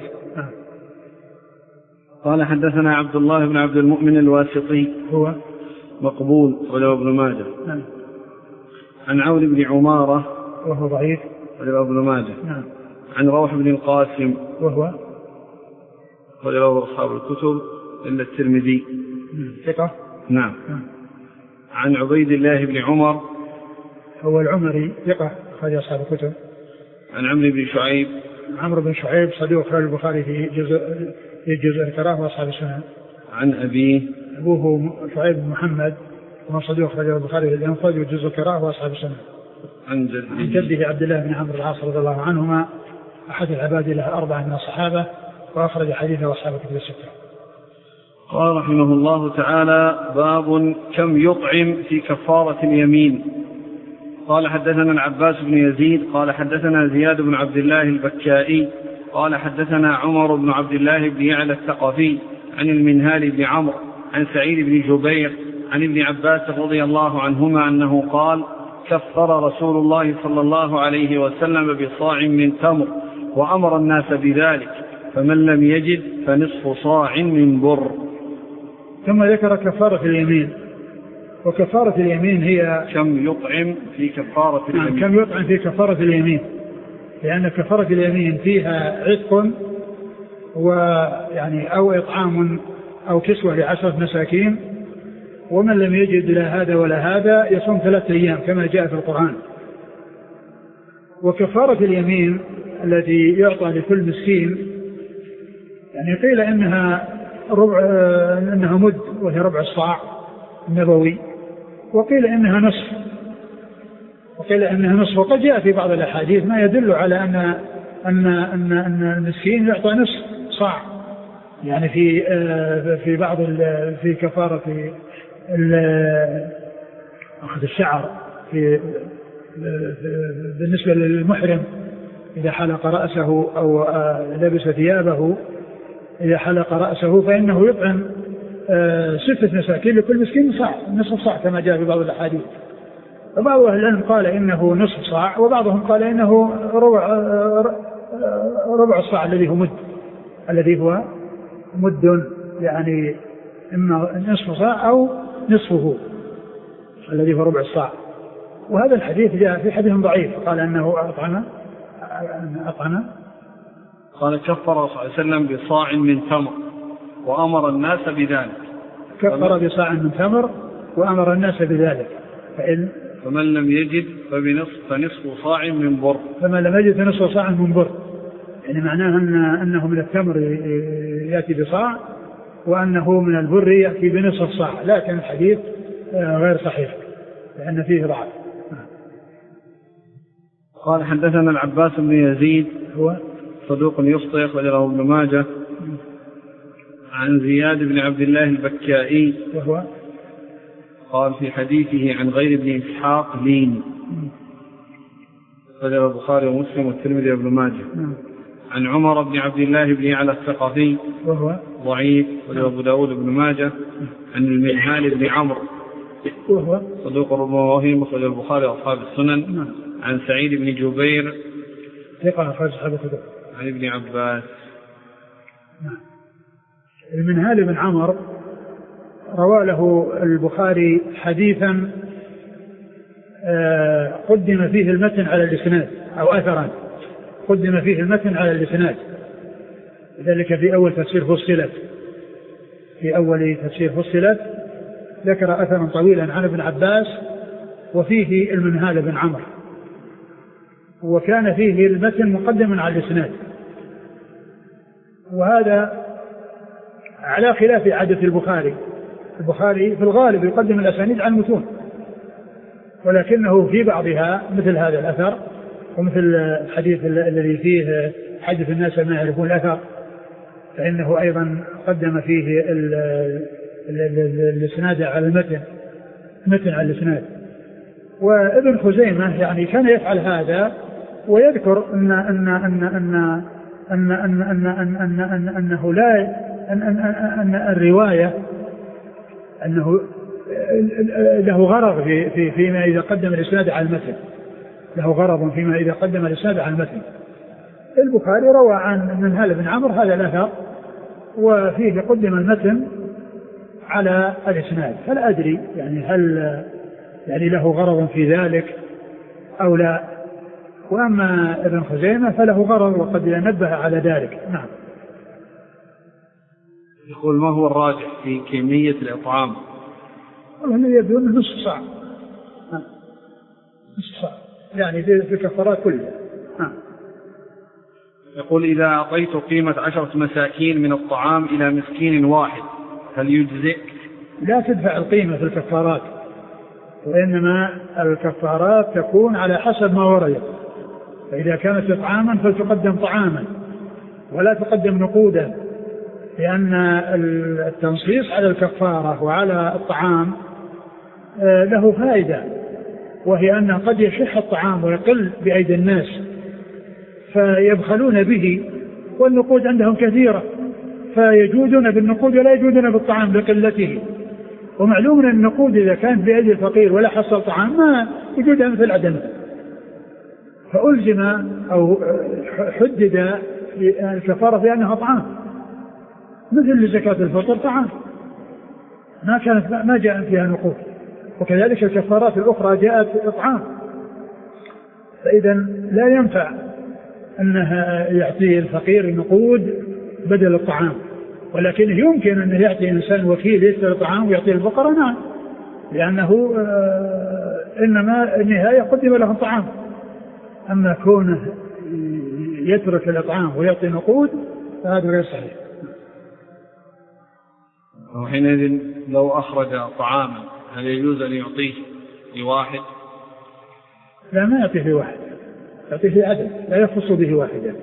قال حدثنا عبد الله بن عبد المؤمن الواسطي هو مقبول وله ابن ماجه. نعم. عن عون بن عمارة وهو ضعيف وله ابن ماجه. نعم. عن روح بن القاسم وهو وله أصحاب الكتب إلا الترمذي ثقة. نعم. نعم. عن عبيد الله بن عمر هو العمري ثقة أخرج أصحاب الكتب. عن عمرو بن شعيب عمرو بن شعيب صدوق أخرج البخاري في جزء في جزء الكراه وأصحاب السنن. عن أبيه أبوه شعيب بن محمد وهو صدوق أخرج البخاري في الإنفاذ وجزء الكراه وأصحاب السنن. عن جده عن جده عبد الله بن عمرو العاص رضي الله عنهما أحد العباد له أربعة من الصحابة وأخرج حديثه أصحاب الكتب الستة. قال رحمه الله تعالى: باب كم يطعم في كفارة اليمين. قال حدثنا العباس بن يزيد قال حدثنا زياد بن عبد الله البكائي قال حدثنا عمر بن عبد الله بن يعلى الثقفي عن المنهال بن عمرو عن سعيد بن جبير عن ابن عباس رضي الله عنهما أنه قال: كفر رسول الله صلى الله عليه وسلم بصاع من تمر وأمر الناس بذلك، فمن لم يجد فنصف صاع من بر. ثم ذكر كفارة اليمين. وكفارة اليمين هي كم يطعم في كفارة اليمين. كم يطعم في كفارة اليمين، لأن كفارة اليمين فيها عتق ويعني أو إطعام أو كسوة لعشرة مساكين، ومن لم يجد لا هذا ولا هذا يصوم ثلاثة أيام كما جاء في القرآن. وكفارة اليمين التي يعطى لكل مسكين يعني قيل إنها ربع إنها مد وهي ربع الصاع النبوي، وقيل إنها نصف وقيل إنها نصف وقد جاء في بعض الأحاديث ما يدل على أن أن أن أن المسكين يعطى نصف صاع، يعني في في بعض في كفارة في أخذ الشعر في بالنسبة للمحرم إذا حلق رأسه أو لبس ثيابه إذا حلق رأسه فإنه يطعم ستة مساكين لكل مسكين صاع، نصف صاع كما جاء في بعض الأحاديث. فبعض أهل العلم قال إنه نصف صاع، وبعضهم قال إنه ربع ربع الصاع الذي هو مد الذي هو مد يعني إما نصف صاع أو نصفه الذي هو ربع الصاع. وهذا الحديث جاء في حديث ضعيف قال أنه أطعم أطعم قال كفر صلى الله عليه وسلم بصاع من تمر وأمر الناس بذلك. كفر بصاع من تمر وأمر الناس بذلك. فإن فمن لم يجد فبنصف فنصف صاع من بر. فمن لم يجد فنصف صاع من بر، يعني معناه أن أنه من التمر يأتي بصاع وأنه من البر يأتي بنصف صاع، لكن الحديث غير صحيح لأن فيه ضعف. قال حدثنا العباس بن يزيد هو صدوق يخطئ أخرجه ابن ماجه عن زياد بن عبد الله البكائي وهو قال في حديثه عن غير ابن إسحاق لين، أخرجه البخاري ومسلم والترمذي وابن ماجه. عن عمر بن عبد الله بن يعلى الثقفي وهو ضعيف أخرجه أبو داود وابن ماجه. عن المنهال بن عمرو وهو صدوق ربما وهيم أخرجه البخاري وأصحاب السنن. عن سعيد بن جبير ثقة أخرج أصحاب الكتب. عن ابن عباس. المنهال بن عمرو روى له البخاري حديثا قدم فيه المتن على الإسناد أو أثرا قدم فيه المتن على الإسناد، ذلك في أول تفسير فصلت في أول تفسير فصلت ذكر أثرا طويلا عن ابن عباس وفيه المنهال بن عمرو، وكان فيه المتن مقدما على الإسناد، وهذا على خلاف عادة البخاري. البخاري في الغالب يقدم الأسانيد على المتون، ولكنه في بعضها مثل هذا الأثر ومثل الحديث الذي فيه حدث الناس ما يعرفون الأثر فإنه أيضا قدم فيه الإسناد على المتن متن على الإسناد. وابن خزيمة يعني كان يفعل هذا ويذكر أن أن أن أن أن أن أن أن أن أنه لا أن أن أن الرواية أنه له غرض في في فيما إذا قدم الإسناد على المتن له غرض فيما إذا قدم الإسناد على المتن. البخاري روى عن منهال بن عمرو هذا الأثر وفيه قدم المتن على الإسناد، فلا أدري يعني هل يعني له غرض في ذلك أو لا. وأما ابن خزيمة فله غرض وقد ينبه على ذلك. نعم. يقول ما هو الراجح في كمية الإطعام؟ والله يبدون نصف صاع نصف صاع يعني في الكفارات كلها. يقول إذا أعطيت قيمة عشرة مساكين من الطعام إلى مسكين واحد هل يجزئ؟ لا تدفع القيمة في الكفارات، وإنما الكفارات تكون على حسب ما ورد. فإذا كانت إطعاما فلتقدم طعاما ولا تقدم نقودا، لأن التنصيص على الكفارة وعلى الطعام له فائدة، وهي أن قد يشح الطعام ويقل بأيدي الناس فيبخلون به والنقود عندهم كثيرة فيجودون بالنقود ولا يجودون بالطعام لقلته. ومعلوم أن النقود إذا كانت بأيدي الفقير ولا حصل طعام ما وجودها مثل عدم، فألزم أو حدد الكفارة بأنها طعام مثل زكاة الفطر طعام ما كانت ما جاء فيها نقود، وكذلك الكفارات الأخرى جاءت إطعام. فإذا لا ينفع أنها يعطي الفقير نقود بدل الطعام، ولكن يمكن أن يعطي إنسان وكيل يشتري الطعام ويعطي الفقراء نعم، لأنه إنما النهاية قدم له الطعام. أما كونه يترك الإطعام ويعطي نقود فهذا غير صحيح. وحينئذ لو أخرج طعاما هل يجوز أن يعطيه لواحد؟ لا، ما يعطيه لواحد، يعطيه عدد لا يخص به واحدا،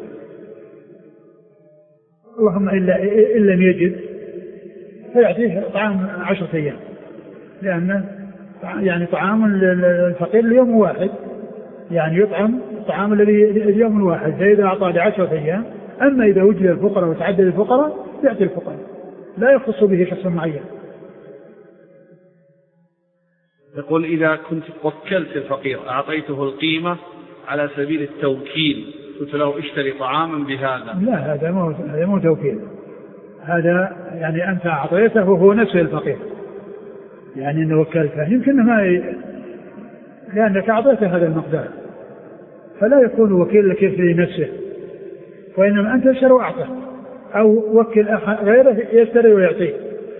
اللهم إلا إن لم يجد فيعطيه طعام عشرة أيام، لأن يعني طعام الفقير اليوم واحد، يعني يطعم الطعام الذي اليوم الواحد، فإذا أعطى لعشرة أيام. أما إذا وجد الفقراء وتعدد الفقراء يعطي الفقراء، لا يخص به شخص معين. يقول إذا كنت وكلت الفقير أعطيته القيمة على سبيل التوكيل، قلت له اشتري طعاما بهذا، لا هذا مو هذا مو توكيل، هذا يعني أنت أعطيته وهو نفسه الفقير، يعني أنه وكلته يمكن ما ي... لأنك أعطيته هذا المقدار فلا يكون وكيل لك في نفسه، وإنما أنت اشتري وأعطه أو وكل غيره يشتري ويعطيه.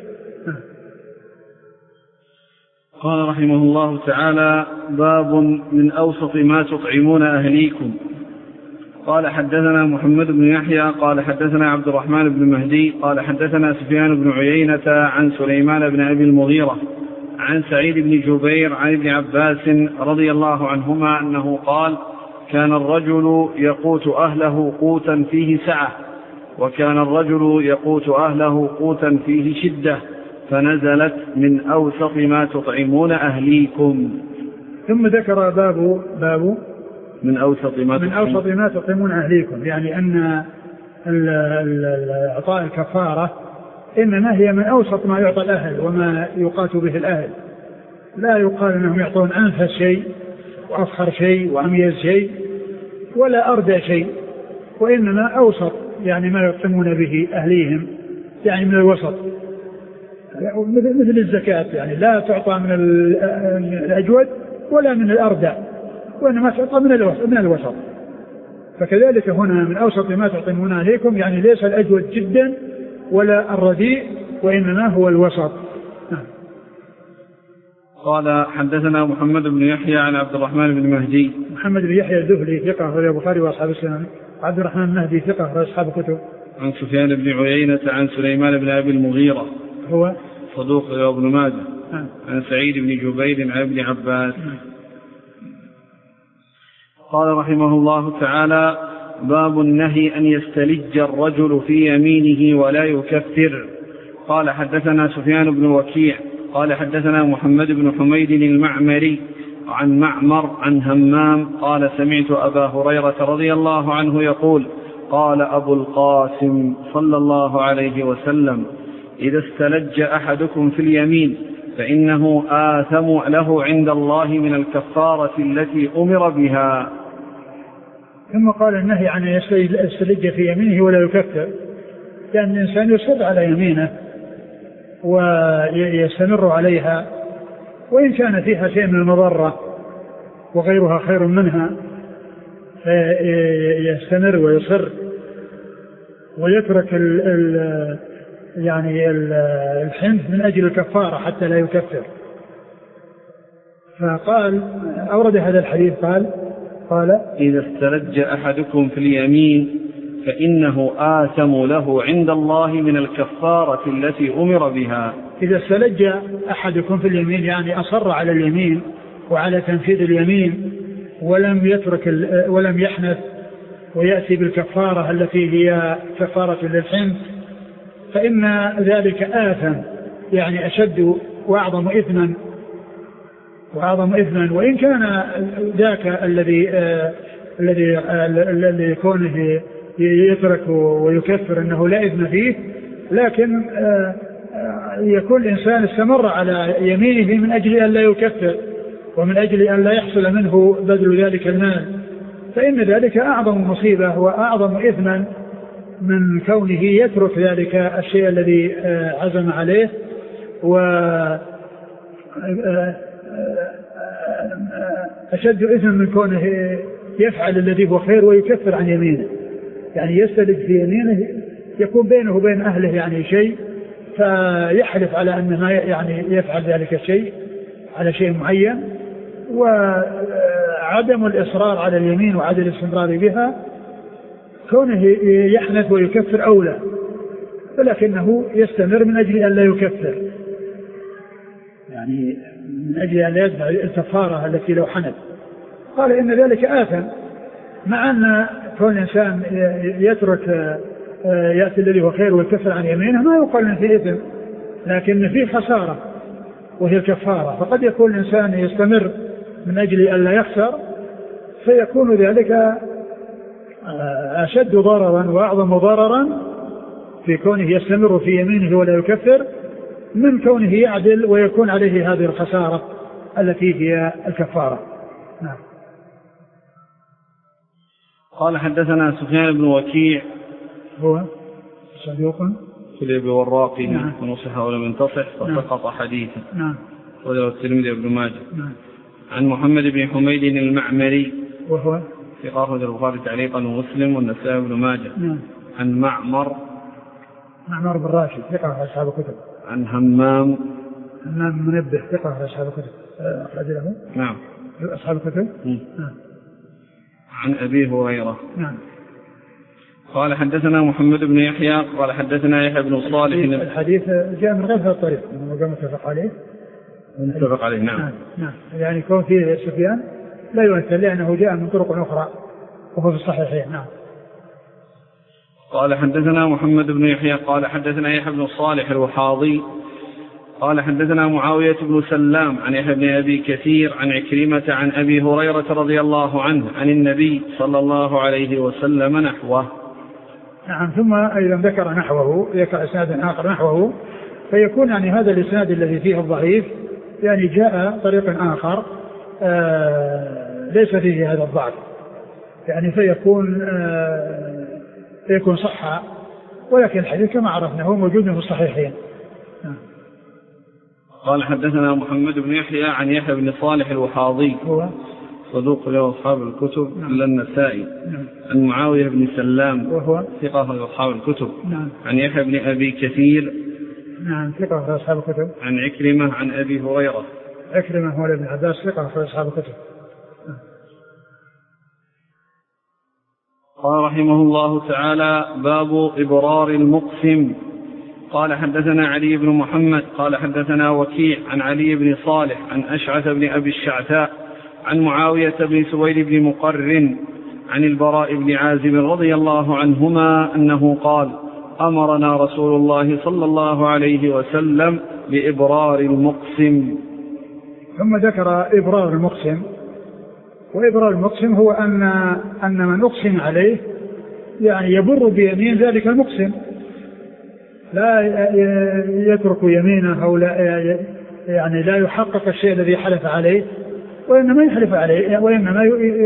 قال رحمه الله تعالى: باب من أوسط ما تطعمون أهليكم. قال حدثنا محمد بن يحيى قال حدثنا عبد الرحمن بن مهدي قال حدثنا سفيان بن عيينة عن سليمان بن أبي المغيرة عن سعيد بن جبير عن ابن عباس رضي الله عنهما أنه قال: كان الرجل يقوت أهله قوتا فيه سعة، وكان الرجل يقوت أهله قوتا فيه شدة، فنزلت من أوسط ما تطعمون أهليكم. ثم ذكر باب باب من أوسط ما من أوسط ما تطعمون أهليكم، يعني أن إعطاء الكفارة إنما هي من أوسط ما يعطى الأهل وما يقات به الأهل، لا يقال أنهم يعطون أنفس شيء وأفخر شيء وأميز شيء ولا أردى شيء، وإنما أوسط يعني ما يطعمون به أهليهم، يعني من الوسط، مثل الزكاة يعني لا تعطى من الأجود ولا من الأردى، وإنما تعطى من الوسط. فكذلك هنا من أوسط ما تطعمون أهليكم يعني ليس الأجود جدا ولا الرديء، وإنما هو الوسط. قال حدثنا محمد بن يحيى عن عبد الرحمن بن مهدي. محمد بن يحيى الذهلي ثقة أخرجه البخاري وأصحاب السنن. عبد الرحمن المهدي ثقة أخرج أصحاب الكتب. عن سفيان بن عيينة عن سليمان بن أبي المغيرة هو صدوق ابن ماجه. عن سعيد بن جبير عن ابن عباس. قال رحمه الله تعالى: باب النهي أن يستلج الرجل في يمينه ولا يكفر. قال حدثنا سفيان بن وكيع قال حدثنا محمد بن حميد المعمري عن معمر عن همام قال: سمعت أبا هريرة رضي الله عنه يقول: قال أبو القاسم صلى الله عليه وسلم: إذا استلج أحدكم في اليمين فإنه آثم له عند الله من الكفارة التي أمر بها. ثم قال النهي عن يستلج في يمينه ولا يكفر، لأن الإنسان يصر على يمينه ويستمر عليها، وإن كان فيها شيء من المضرة وغيرها خير منها يستمر ويصر ويترك ال ال يعني الحنث من أجل الكفارة حتى لا يكفر. فقال أورد هذا الحديث قال قال إذا استلج أحدكم في اليمين فإنه آثم له عند الله من الكفارة التي أمر بها. إذا استلج أحدكم في اليمين يعني أصر على اليمين وعلى تنفيذ اليمين ولم يترك ولم يحنث ويأتي بالكفارة التي هي كفارة للحنث، فإن ذلك آثم، يعني أشد وأعظم إثما وأعظم إثما. وإن كان ذاك الذي آه الذي آه الذي يكون يترك ويكفر أنه لا إثم فيه، لكن آه يكون الإنسان استمر على يمينه من أجل أن لا يكفر ومن أجل أن لا يحصل منه بذل ذلك المال، فإن ذلك أعظم مصيبة وأعظم إثما من كونه يترك ذلك الشيء الذي عزم عليه، و أشد إثما من كونه يفعل الذي هو خير ويكفر عن يمينه، يعني يستلج في يمينه يكون بينه وبين أهله يعني شيء، فيحلف على أن ما يعني يفعل ذلك الشيء على شيء معين، وعدم الإصرار على اليمين وعدم الاستمرار بها كونه يحنث ويكفر أولى، ولكنه يستمر من أجل أن لا يكفر، يعني من أجل أن لا يدفع الكفارة التي لو حنث. قال إن ذلك آثم، مع أن كون الإنسان يترك يأتي الذي هو خير ويكفر عن يمينه ما يقال إن فيه إثم، لكن فيه خسارة وهي الكفارة. فقد يكون الإنسان يستمر من أجل أن لا يخسر، فيكون ذلك أشد ضررا وأعظم ضررا في كونه يستمر في يمينه ولا يكفر من كونه يعدل ويكون عليه هذه الخسارة التي هي الكفارة. نعم. قال حدثنا سفيان بن وكيع هو صديق كليب والراقي نعم. ونصح ولم ينتصح فسقط نعم. حديثا نعم. وله الترمذي وابن ماجه نعم. عن محمد بن حميد المعمري وهو في أخرج البخاري تعليقا ومسلم والنسائي وابن ماجه نعم. عن معمر معمر بن راشد ثقة أصحاب الكتب. عن همام همام منبه ثقة أصحاب الكتب أخرج له نعم أصحاب الكتب نعم. عن أبي هريرة نعم. قال حدثنا محمد بن يحيى قال حدثنا يحيى بن صالح. الحديث جاء من غير هذا الطريق وقام متفق عليه متفق عليه نعم. نعم. نعم. يعني يكون فيه سفيان لا يؤثر لأنه جاء من طرق أخرى وهو في الصحيحين. نعم. قال حدثنا محمد بن يحيى قال حدثنا يحيى بن صالح الوحاضي قال حدثنا معاوية بن سلام عن يحيى بن أبي كثير عن عكرمة عن أبي هريرة رضي الله عنه عن النبي صلى الله عليه وسلم نحوه. نعم. ثم أيضا ذكر نحوه، ذكر إسناد آخر نحوه، فيكون يعني هذا الإسناد الذي فيه الضعيف يعني جاء طريق آخر آه ليس فيه هذا الضعف، يعني فيكون آه فيكون صحة، ولكن الحديث كما عرفناه موجود في الصحيحين. نعم. قال حدثنا محمد بن يحيى عن يحيى بن صالح الوحاضي هو صدوق له أصحاب الكتب نعم. إلا النسائي نعم. عن معاوية بن سلام وهو ثقة له أصحاب الكتب نعم. عن يحيى بن أبي كثير نعم ثقة له أصحاب الكتب عن عكرمة عن أبي هريرة. عكرمة هو ابن عباس ثقة له أصحاب الكتب. نعم. قال رحمه الله تعالى باب إبرار المقسم. قال حدثنا علي بن محمد قال حدثنا وكيع عن علي بن صالح عن أشعث بن أبي الشعثاء عن معاوية بن سويد بن مقرن عن البراء بن عازب رضي الله عنهما أنه قال أمرنا رسول الله صلى الله عليه وسلم بإبرار المقسم. ثم ذكر إبرار المقسم، وإبرار المقسم هو أن أن من أقسم عليه يعني يبر بيمين ذلك المقسم، لا يترك يمينه أو لا يعني لا يحقق الشيء الذي حلف عليه، وإنما يحلف عليه وإنما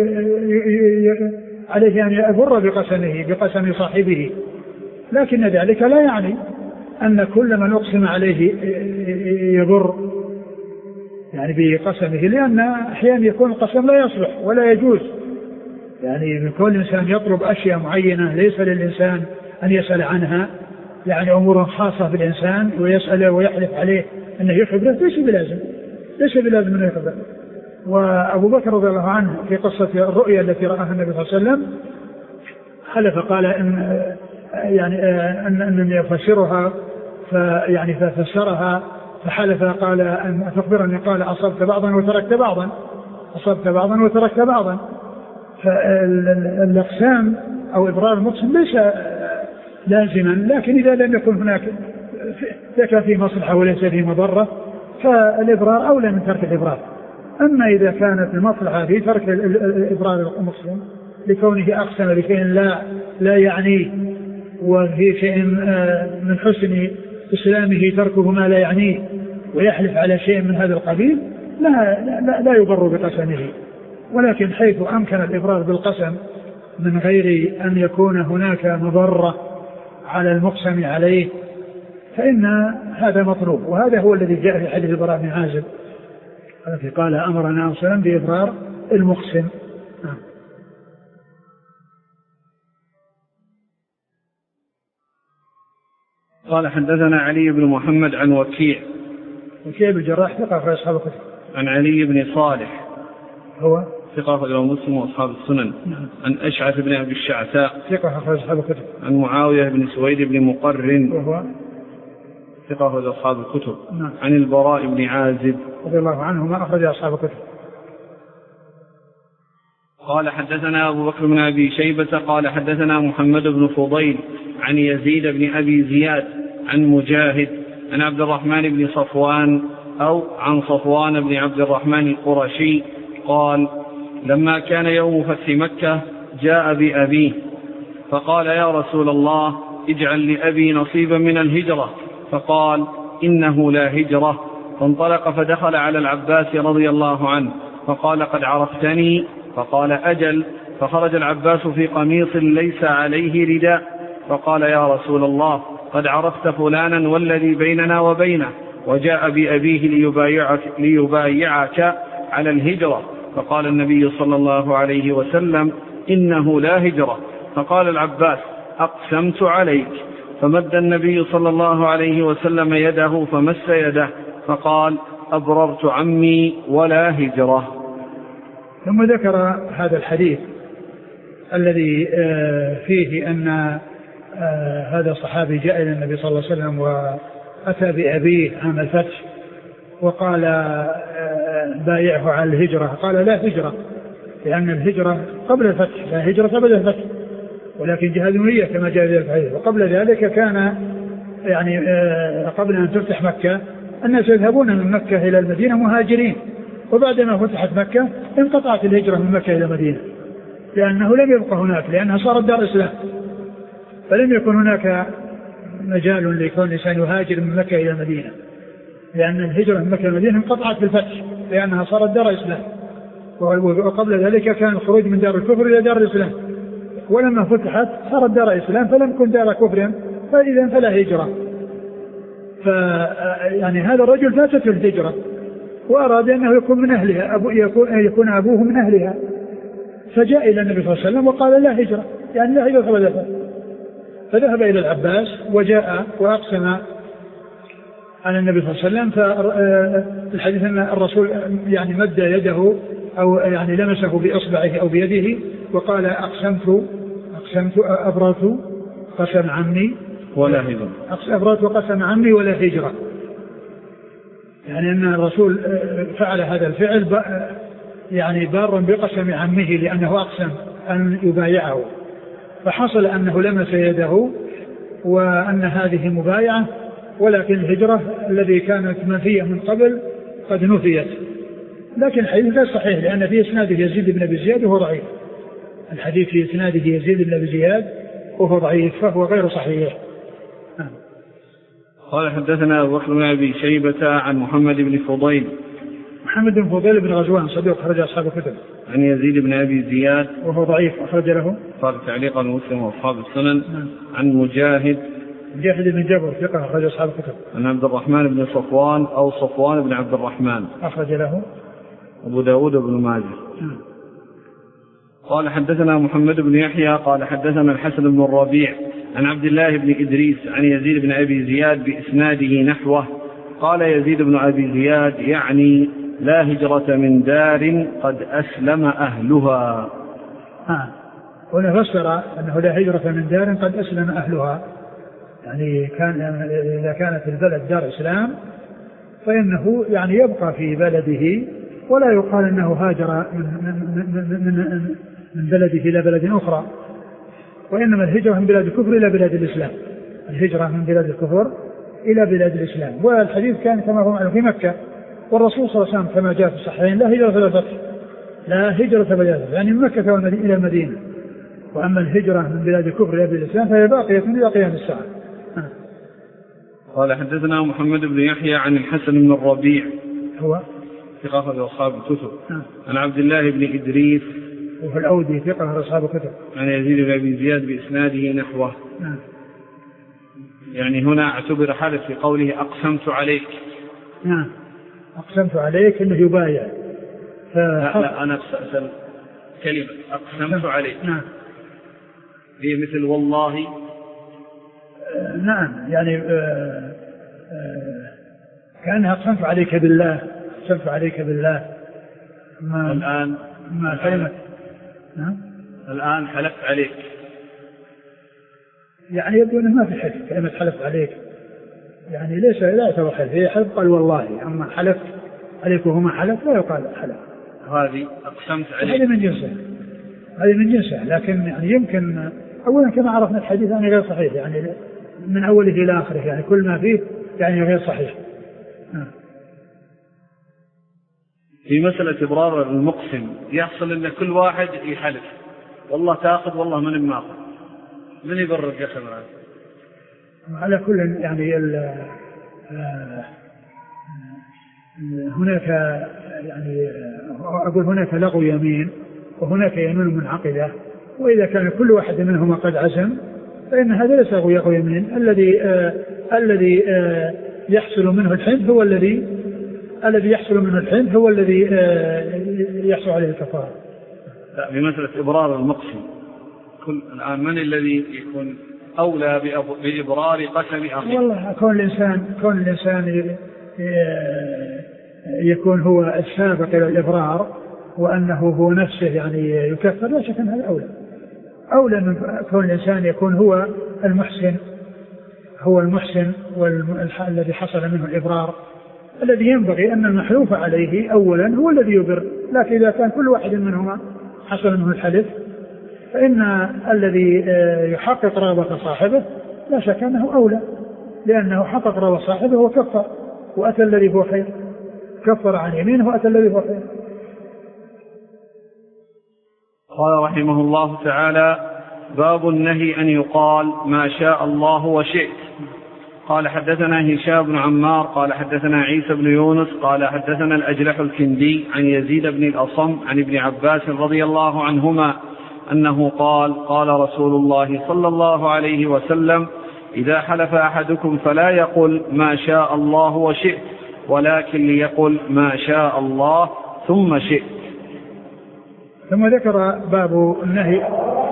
عليه يعني يبر بقسمه بقسم صاحبه، لكن ذلك لا يعني أن كل من أقسم عليه يبر يعني بقسمه، لأن أحيانا يكون القسم لا يصلح ولا يجوز، يعني كل إنسان يطلب أشياء معينة ليس للإنسان أن يسأل عنها، يعني أمور خاصة بالإنسان ويسأل ويحلف عليه أنه يخبره، ليس بلازم ليس بلازم أنه يخبره. وأبو بكر رضي الله عنه في قصة الرؤيا التي رآها النبي صلى الله عليه وسلم حلف قال إن يعني أن أن يفسرها فيعني ففسرها فحلف قال أن تخبرني قال أصبت بعضا وتركت بعضا أصبت بعضا وتركت بعضا. فالأقسام أو إبرار المقسم ليس لازما، لكن إذا لم يكن هناك ذكر فيه مصلحة وليس فيه مضرة فالإبرار أولى من ترك الإبرار. أما إذا كانت المصلحة في ترك الإبرار المسلم لكونه أقسم بشيء لا لا يعنيه وفي شيء من حسن إسلامه تركه ما لا يعنيه ويحلف على شيء من هذا القبيل لا, لا, لا يبر بقسمه. ولكن حيث أمكن الإبرار بالقسم من غير أن يكون هناك مضرة على المقسم عليه فإن هذا مطلوب، وهذا هو الذي جاء في حديث البراء بن عازب الذي قال أمرنا وسلم بإبرار المقسم. قال حدثنا علي بن محمد عن وكيع وكيع بن الجراح ثقة في أصحاب الكتب. عن علي بن صالح هو ثقة في مسلم وأصحاب السنن. نعم. عن أشعث بن أبي الشعثاء ثقة في أصحاب الكتب. عن معاوية بن سويد بن مقرن وهو ثقة في أصحاب الكتب. نعم. عن البراء بن عازب رضي الله عنه ما أخرج أصحاب الكتب. قال حدثنا أبو بكر بن أبي شيبة قال حدثنا محمد بن فضيل عن يزيد بن أبي زياد عن مجاهد عن عبد الرحمن بن صفوان أو عن صفوان بن عبد الرحمن القرشي قال لما كان يوم فتح مكة جاء بأبيه فقال يا رسول الله اجعل لأبي نصيبا من الهجرة، فقال إنه لا هجرة، فانطلق فدخل على العباس رضي الله عنه فقال قد عرفتني؟ فقال أجل، فخرج العباس في قميص ليس عليه رداء فقال يا رسول الله قد عرفت فلانا والذي بيننا وبينه، وجاء بأبيه ليبايعك, ليبايعك على الهجرة، فقال النبي صلى الله عليه وسلم إنه لا هجرة، فقال العباس أقسمت عليك، فمد النبي صلى الله عليه وسلم يده فمس يده فقال أبررت عمي ولا هجرة. ثم ذكر هذا الحديث الذي فيه أن هذا الصحابي جاء إلى النبي صلى الله عليه وسلم وأتى بأبيه عام الفتح وقال بايعه على الهجرة، قال لا هجرة، لأن الهجرة قبل الفتح، لا هجرة قبل الفتح، ولكن جهاد نية كما جاء في الحديث. وقبل ذلك كان يعني قبل أن تفتح مكة الناس يذهبون من مكة إلى المدينة مهاجرين، وبعدما فتحت مكة انقطعت الهجرة من مكة إلى المدينة لأنه لم يبقى هناك، لأنها صارت دار إسلام، فلم يكن هناك مجال لكون الإنسان يهاجر من مكة إلى المدينة، لأن الهجرة من مكة إلى المدينة انقطعت بالفتح لأنها صارت دار إسلام. وقبل ذلك كان الخروج من دار الكفر إلى دار الإسلام، ولما فتحت صارت دار إسلام فلم يكن دار كفر، فإذا فلا هجرة. فيعني هذا الرجل فاتته الهجرة وأراد أنه يكون من أهلها، أبو يكون, يكون أبوه من أهلها، فجاء إلى النبي صلى الله عليه وسلم وقال لا هجرة، يعني لا هجرة ولا فات. فذهب إلى العباس وجاء وأقسم على النبي صلى الله عليه وسلم. فالحديث أن الرسول يعني مد يده أو يعني لمسه بإصبعه أو بيده وقال أقسمت أقسمت أبرت قسم عمي ولا هجرة، أبرت وقسم عمي ولا هجرة، يعني أن الرسول فعل هذا الفعل يعني بارا بقسم عمه لأنه أقسم أن يبايعه، فحصل أنه لمس يده وأن هذه مبايعة، ولكن الهجرة الذي كانت منفية من قبل قد نفيت. لكن الحديث غير صحيح لأن في إسناده يزيد بن أبي زياد وهو ضعيف، الحديث في إسناده يزيد بن أبي زياد وهو ضعيف فهو غير صحيح. قال حدثنا أبو بكر بن أبي شيبة عن محمد بن فضيل محمد بن فضيل بن غزوان صديق خرج أصحاب الكتب. عن يزيد بن أبي زياد وهو ضعيف أخرج له قال تعليقا مسلم وأصحاب السنن. عن مجاهد مجاهد بن جبر ثقة أخرج أصحاب الكتب. عن عبد الرحمن بن صفوان أو صفوان بن عبد الرحمن أخرج له أبو داود بن ماجه. قال حدثنا محمد بن يحيى قال حدثنا الحسن بن الربيع عن عبد الله بن إدريس عن يزيد بن أبي زياد بإسناده نحوه. قال يزيد بن أبي زياد يعني لا هجرة من دار قد أسلم أهلها. آه. هنا فسر أنه لا هجرة من دار قد أسلم أهلها، يعني كان إذا كانت البلد دار إسلام فإنه يعني يبقى في بلده ولا يقال أنه هاجر من, من, من, من, من بلده إلى بلد أخرى، وإنما الهجرة من بلاد الكفر إلى بلاد الإسلام، الهجرة من بلاد الكفر إلى بلاد الإسلام. والحديث كان كما هو معلوم في مكة، والرسول صلى الله عليه وسلم كما جاء في الصحيحين لا هجرة إلى الفتح، لا هجرة إلى الفتح، يعني من مكة إلى المدينة. وأما الهجرة من بلاد الكفر إلى بلاد الإسلام فهي باقية إلى قيام الساعة. قال حدثنا محمد بن يحيى عن الحسن بن الربيع هو ثقة أصحاب الكتب عن عبد الله بن إدريس وفي الأودي ثقة أصحاب الكتب عن يزيد بن أبي زياد بإسناده نحوه. نعم. يعني هنا اعتبر حلف في قوله أقسمت عليك. نعم أقسمت عليك إنه يبايع. لا, لا أنا أسأل كلمة أقسمت عليك. نعم. هي مثل والله. آه نعم يعني آه آه كأنها أقسمت عليك بالله، أقسمت عليك بالله. ما الآن ما كلمة. نعم. الآن حلفت عليك. يعني يبدو أنه ما في حلف، كلمة حلفت عليك يعني ليس لا يعتبر حلف، هي حلف قال والله، أما حلفت عليك وهما حلف لا يقال حلف. هذه أقسمت عليك. هذه من جنسه، هذه من جنسه، لكن يعني يمكن أولا كما عرفنا الحديث يعني غير صحيح، يعني من أوله إلى آخره يعني كل ما فيه يعني غير صحيح. في مسألة إبرار المقسم يحصل أن كل واحد يحلف والله تأخذ والله من الماخذ، من يبرر القسم هذا؟ على كل يعني هناك يعني أقول هناك لغو يمين وهناك يمين منعقدة، وإذا كان كل واحد منهما قد عزم فإن هذا ليس لغو يمين. الذي آه الذي آه يحصل منه الحنث هو الذي الذي يحصل منه الحنث هو الذي آه يحصل عليه الكفارة. لا في مسألة إبرار المقسم كل الآن من الذي يكون أولى بإبرار قسم أخيه؟ والله كون الإنسان كون الإنسان يكون هو السابق إلى الإبرار وأنه هو نفسه يعني يكفر لا شك أن هذا أولى أولى من كون الإنسان يكون هو المحسن هو المحسن والذي حصل منه الإبرار. الذي ينبغي أن المحلوف عليه أولا هو الذي يبر، لكن إذا كان كل واحد منهما حصل منه الحلف فإن الذي يحقق رغبة صاحبه لا شك أنه أولى، لأنه حقق رغبة صاحبه وكفر وأتى الذي هو خير، كفر عن يمينه وأتى الذي هو خير. قال رحمه الله تعالى: باب النهي أن يقال ما شاء الله وشئت. قال حدثنا هشام بن عمار قال حدثنا عيسى بن يونس قال حدثنا الأجلح الكندي عن يزيد بن الأصم عن ابن عباس رضي الله عنهما أنه قال: قال رسول الله صلى الله عليه وسلم: إذا حلف أحدكم فلا يقل ما شاء الله وشئت، ولكن ليقل ما شاء الله ثم شئت. ثم ذكر باب النهي.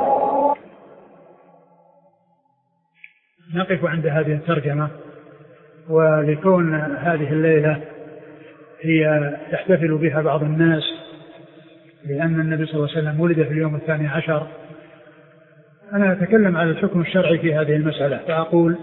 نقف عند هذه الترجمة، ولكون هذه الليلة هي يحتفل بها بعض الناس لأن النبي صلى الله عليه وسلم ولد في اليوم الثاني عشر، أنا أتكلم على الحكم الشرعي في هذه المسألة، فأقول: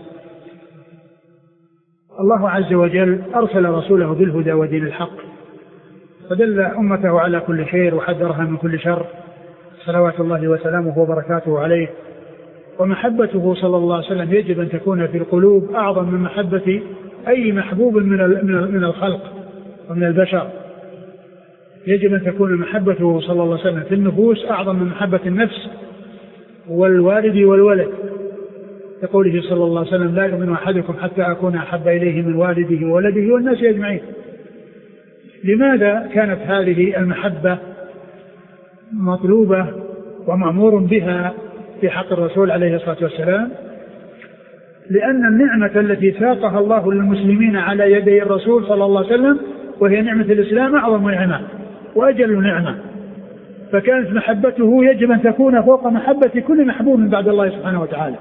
الله عز وجل أرسل رسوله بالهدى ودين الحق، فدل أمته على كل خير وحذرها من كل شر، صلوات الله وسلامه وبركاته عليه. ومحبته صلى الله عليه وسلم يجب أن تكون في القلوب أعظم من محبة أي محبوب من الخلق ومن البشر. يجب أن تكون محبته صلى الله عليه وسلم في النفوس أعظم من محبة النفس والوالد والولد، كقوله صلى الله عليه وسلم: لا يؤمن أحدكم حتى أكون أحب إليه من والده وولده والناس أجمعين. لماذا كانت هذه المحبة مطلوبة ومأمور بها في حق الرسول عليه الصلاة والسلام؟ لأن النعمة التي ساقها الله للمسلمين على يدي الرسول صلى الله عليه وسلم وهي نعمة الإسلام أعظم نعمة وأجل نعمة، فكانت محبته يجب أن تكون فوق محبة كل محبوب من بعد الله سبحانه وتعالى،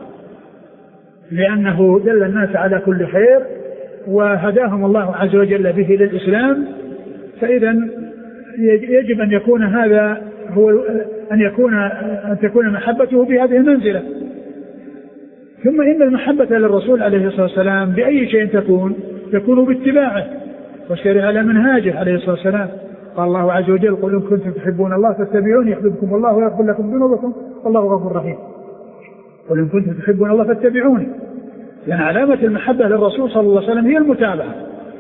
لأنه دل الناس على كل خير وهداهم الله عز وجل به للإسلام. فإذا يجب أن يكون هذا هو أن يكون أن تكون محبته بهذه المنزلة. ثم إن المحبة للرسول عليه الصلاة والسلام بأي شيء تكون تكون باتباعه والسير على منهاجه عليه الصلاة والسلام. قال الله عز وجل: قل إن كنتم تحبون الله فاتبعوني يحببكم الله ويغفر لكم ذنوبكم والله غفور رحيم. قل إن كنتم تحبون الله فاتبعوني، لأن علامة المحبة للرسول صلى الله عليه وسلم هي المتابعة،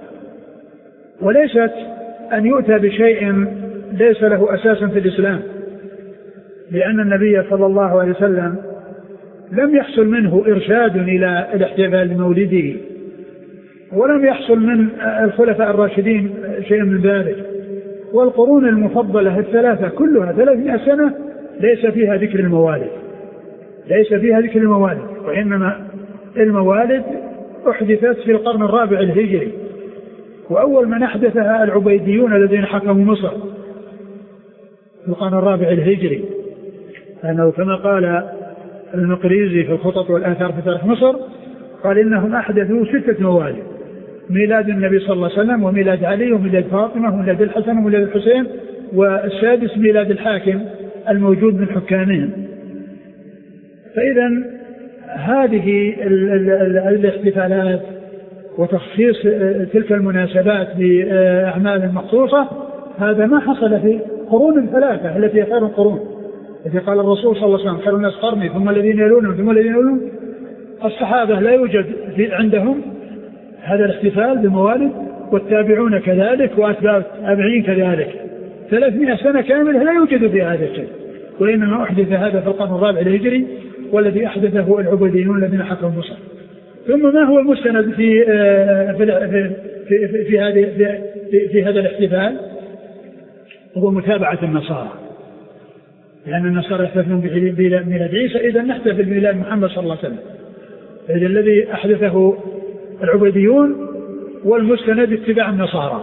وليست أن يؤتى بشيء ليس له أساس في الإسلام، لأن النبي صلى الله عليه وسلم لم يحصل منه إرشاد إلى الاحتفال بمولده، ولم يحصل من الخلفاء الراشدين شيء من ذلك. والقرون المفضلة الثلاثة كلها ثلاثمائة سنة ليس فيها ذكر الموالد، ليس فيها ذكر الموالد، وإنما الموالد أحدثت في القرن الرابع الهجري، وأول من أحدثها العبيديون الذين حكموا مصر في القرن الرابع الهجري، لأنه كما قال المقريزي في الخطط والآثار في تاريخ مصر قال إنهم أحدثوا ستة موالد: ميلاد النبي صلى الله عليه وسلم، وميلاد علي، وميلاد فاطمة، وميلاد الحسن، وميلاد الحسين، والسادس ميلاد الحاكم الموجود من حكامهم. فإذا هذه الاحتفالات وتخصيص تلك المناسبات بأعمال مخصوصة هذا ما حصل في قرون الثلاثة التي خير القرون، التي قال الرسول صلى الله عليه وسلم: خير الناس قرني ثم الذين يلونهم ثم الذين يلونهم. الصحابة لا يوجد عندهم هذا الاحتفال بالموالد، والتابعون كذلك، وأتباع التابعين كذلك. ثلاثمائة سنة كاملة لا يوجد في هذا الشيء، وإنما أحدث هذا في القرن الرابع الهجري، والذي أحدثه العبيديون الذين حكموا مصر. ثم ما هو المستند في في في, في, في هذه في, في هذا الاحتفال؟ هو متابعة النصارى، لأن النصارى يحتفلون بميلاد عيسى، إذا نحتفل بميلاد محمد صلى الله عليه وسلم. إذا الذي أحدثه العبيديون، والمستند اتباع النصارى.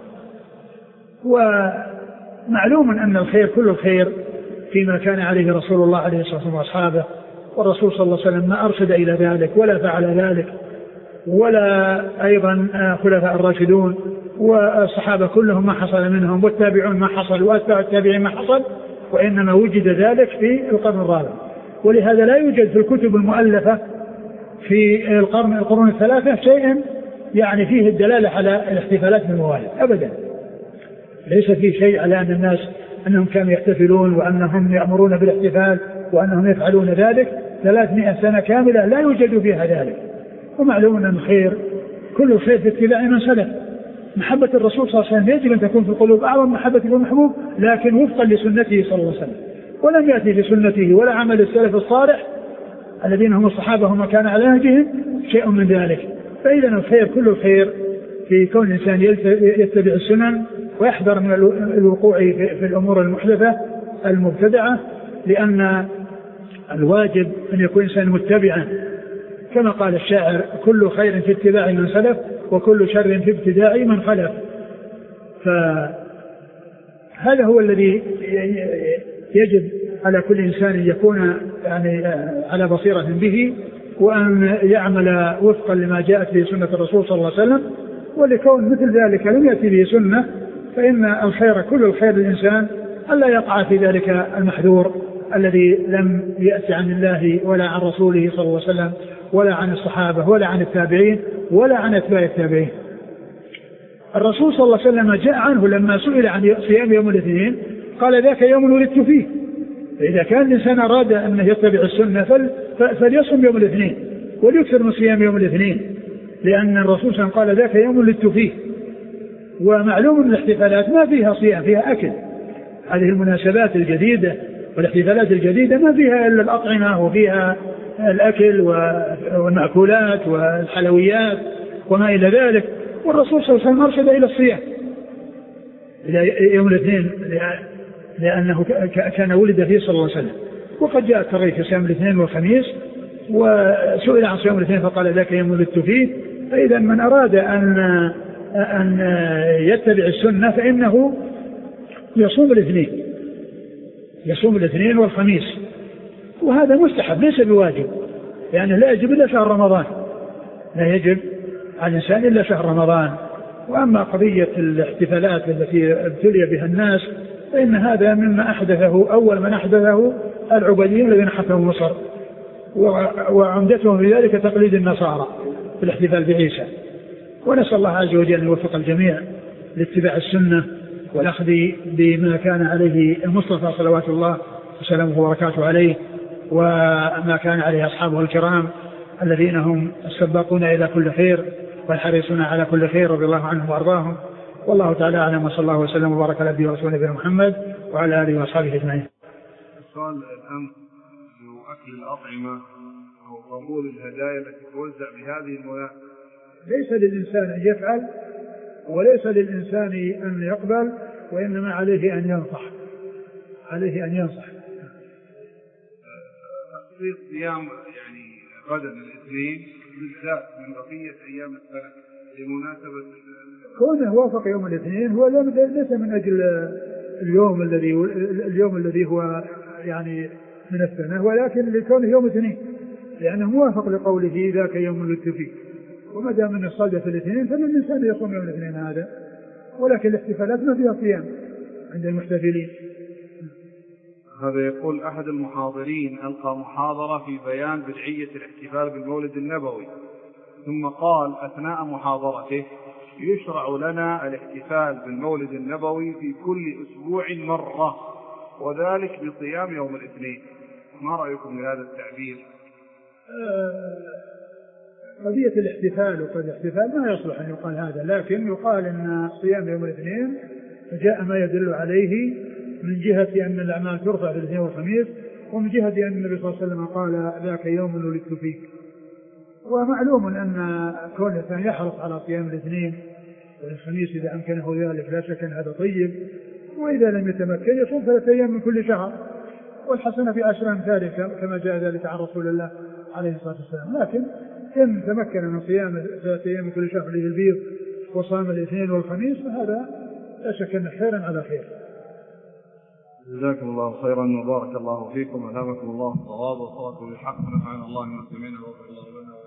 ومعلوم أن الخير كل الخير فيما كان عليه رسول الله عليه الصلاة والسلام وأصحابه، والرسول صلى الله عليه وسلم ما أرشد إلى ذلك ولا فعل ذلك، ولا أيضا خلفاء الراشدون والصحابة كلهم ما حصل منهم، والتابعون ما حصل، وأتباع التابعين ما حصل، وإنما وجد ذلك في القرن الرابع. ولهذا لا يوجد في الكتب المؤلفة في القرن القرون الثلاثة شيء يعني فيه الدلالة على الاحتفالات بالموالد أبدا، ليس فيه شيء على أن الناس أنهم كانوا يحتفلون وأنهم يأمرون بالاحتفال وأنهم يفعلون ذلك. ثلاثمائة سنة كاملة لا يوجد فيها ذلك. ومعلوم أن الخير كل الخير في اتباع من سلف. محبة الرسول صلى الله عليه وسلم يجب أن تكون في القلوب أعظم محبة المحبوب، لكن وفقا لسنته صلى الله عليه وسلم، ولم يأتي في سنته ولا عمل السلف الصالح الذين هم الصحابة هم كان على نهجهم شيء من ذلك. فإذا الخير كل الخير في كون الإنسان يتبع السنن ويحذر من الوقوع في الأمور المحدثة المبتدعة، لأن الواجب أن يكون إنسان متبعا، كما قال الشاعر: كل خير في اتباع من سلف، وكل شر في ابتداع من خلف. فهذا هو الذي يجب على كل إنسان أن يكون يعني على بصيرة به، وأن يعمل وفقا لما جاءت به سنة الرسول صلى الله عليه وسلم. ولكون مثل ذلك لم يأتي به سنة، فإن الخير كل الخير للإنسان ألا يقع في ذلك المحذور الذي لم يأتي عن الله ولا عن رسوله صلى الله عليه وسلم، ولا عن الصحابة، ولا عن التابعين، ولا عن أتباع التابعين. الرسول صلى الله عليه وسلم جاء عنه لما سئل عن صيام يوم الاثنين قال: ذاك يوم ولدت فيه. فإذا كان الإنسان أراد أن يتبع السنة فليصم يوم الاثنين وليكثر من صيام يوم الاثنين، لأن الرسول صلى الله عليه وسلم قال: ذاك يوم ولدت فيه. ومعلوم أن الاحتفالات ما فيها صيام، فيها أكل. هذه المناسبات الجديدة والاحتفالات الجديدة ما فيها إلا الأطعمة، وفيها الأكل والمأكولات والحلويات وما إلى ذلك. والرسول صلى الله عليه وسلم أرشد إلى الصيام إلى يوم الاثنين، لأنه كان ولد فيه صلى الله عليه وسلم. وقد جاء الترغيب في صيام الاثنين والخميس، وسئل عن صيام الاثنين فقال: ذاك يوم ولدت فيه. فإذا من أراد أن أن يتبع السنة فإنه يصوم الاثنين يصوم الاثنين والخميس، وهذا مستحب ليس بواجب، يعني لا يجب إلا شهر رمضان، لا يجب على الإنسان إلا شهر رمضان. وأما قضية الاحتفالات التي ابتلي بها الناس فإن هذا مما أحدثه أول من أحدثه العبيديين الذين حكموا مصر، وعمدتهم في ذلك تقليد النصارى في الاحتفال بعيسى. ونسأل الله عز وجل أن يوفق الجميع لاتباع السنة والأخذ بما كان عليه المصطفى صلوات الله وسلامه وبركاته عليه، وما كان عليه أصحابه الكرام الذين هم السباقون إلى كل خير والحريصون على كل خير رضي الله عنهم وأرضاهم. والله تعالى أعلم، وصلى الله وسلم وبارك على نبينا ورسوله نبينا محمد وعلى آله وأصحابه أجمعين. السؤال الآن أكل الأطعمة أو قبول الهدايا التي توزع بهذه المناسبة، ليس للإنسان أن يفعل وليس للإنسان أن يقبل، وإنما عليه أن ينصح، عليه أن ينصح. تخصيص صيام يعني غدا الاثنين بالذات من بقية أيام السنة لمناسبة كونه وافق يوم الاثنين هو ليس من أجل اليوم الذي اليوم الذي هو يعني من السنة، ولكن لكونه يوم الاثنين لأنه موافق لقوله ذاك يوم ولدت فيه، وما دام من الصلدة الاثنين فالإنسان يصوم يوم الاثنين هذا، ولكن الاحتفالات ما فيها صيام عند المحتفلين. هذا يقول أحد المحاضرين ألقى محاضرة في بيان بدعية الاحتفال بالمولد النبوي، ثم قال أثناء محاضرته يشرع لنا الاحتفال بالمولد النبوي في كل أسبوع مرة، وذلك بصيام يوم الاثنين. ما رأيكم بهذا التعبير؟ قضية الاحتفال وقد الاحتفال ما يصلح أن يقال هذا، لكن يقال أن صيام يوم الاثنين جاء ما يدل عليه من جهة أن الأعمال ترفع في الاثنين والخميس، ومن جهة أن النبي صلى الله عليه وسلم قال ذاك يوم ولدت فيك. ومعلوم أن كل إنسان يحرص على صيام الاثنين والخميس إذا أمكنه ذلك، لا شك أن هذا طيب، وإذا لم يتمكن يصوم ثلاثة أيام من كل شهر، والحسنة في عشر أمثالها كما جاء ذلك عن رسول الله عليه الصلاة والسلام. لكن إن تمكن من صيام ثلاثة أيام من كل شهر له البيض وصام الاثنين والخميس فهذا لا شك أن خيرا على خير. جزاكم الله خيرا وبارك الله فيكم، ألهمكم الله الصواب والصواب بالحق، ونفعنا الله المسلمين وغفر الله لنا.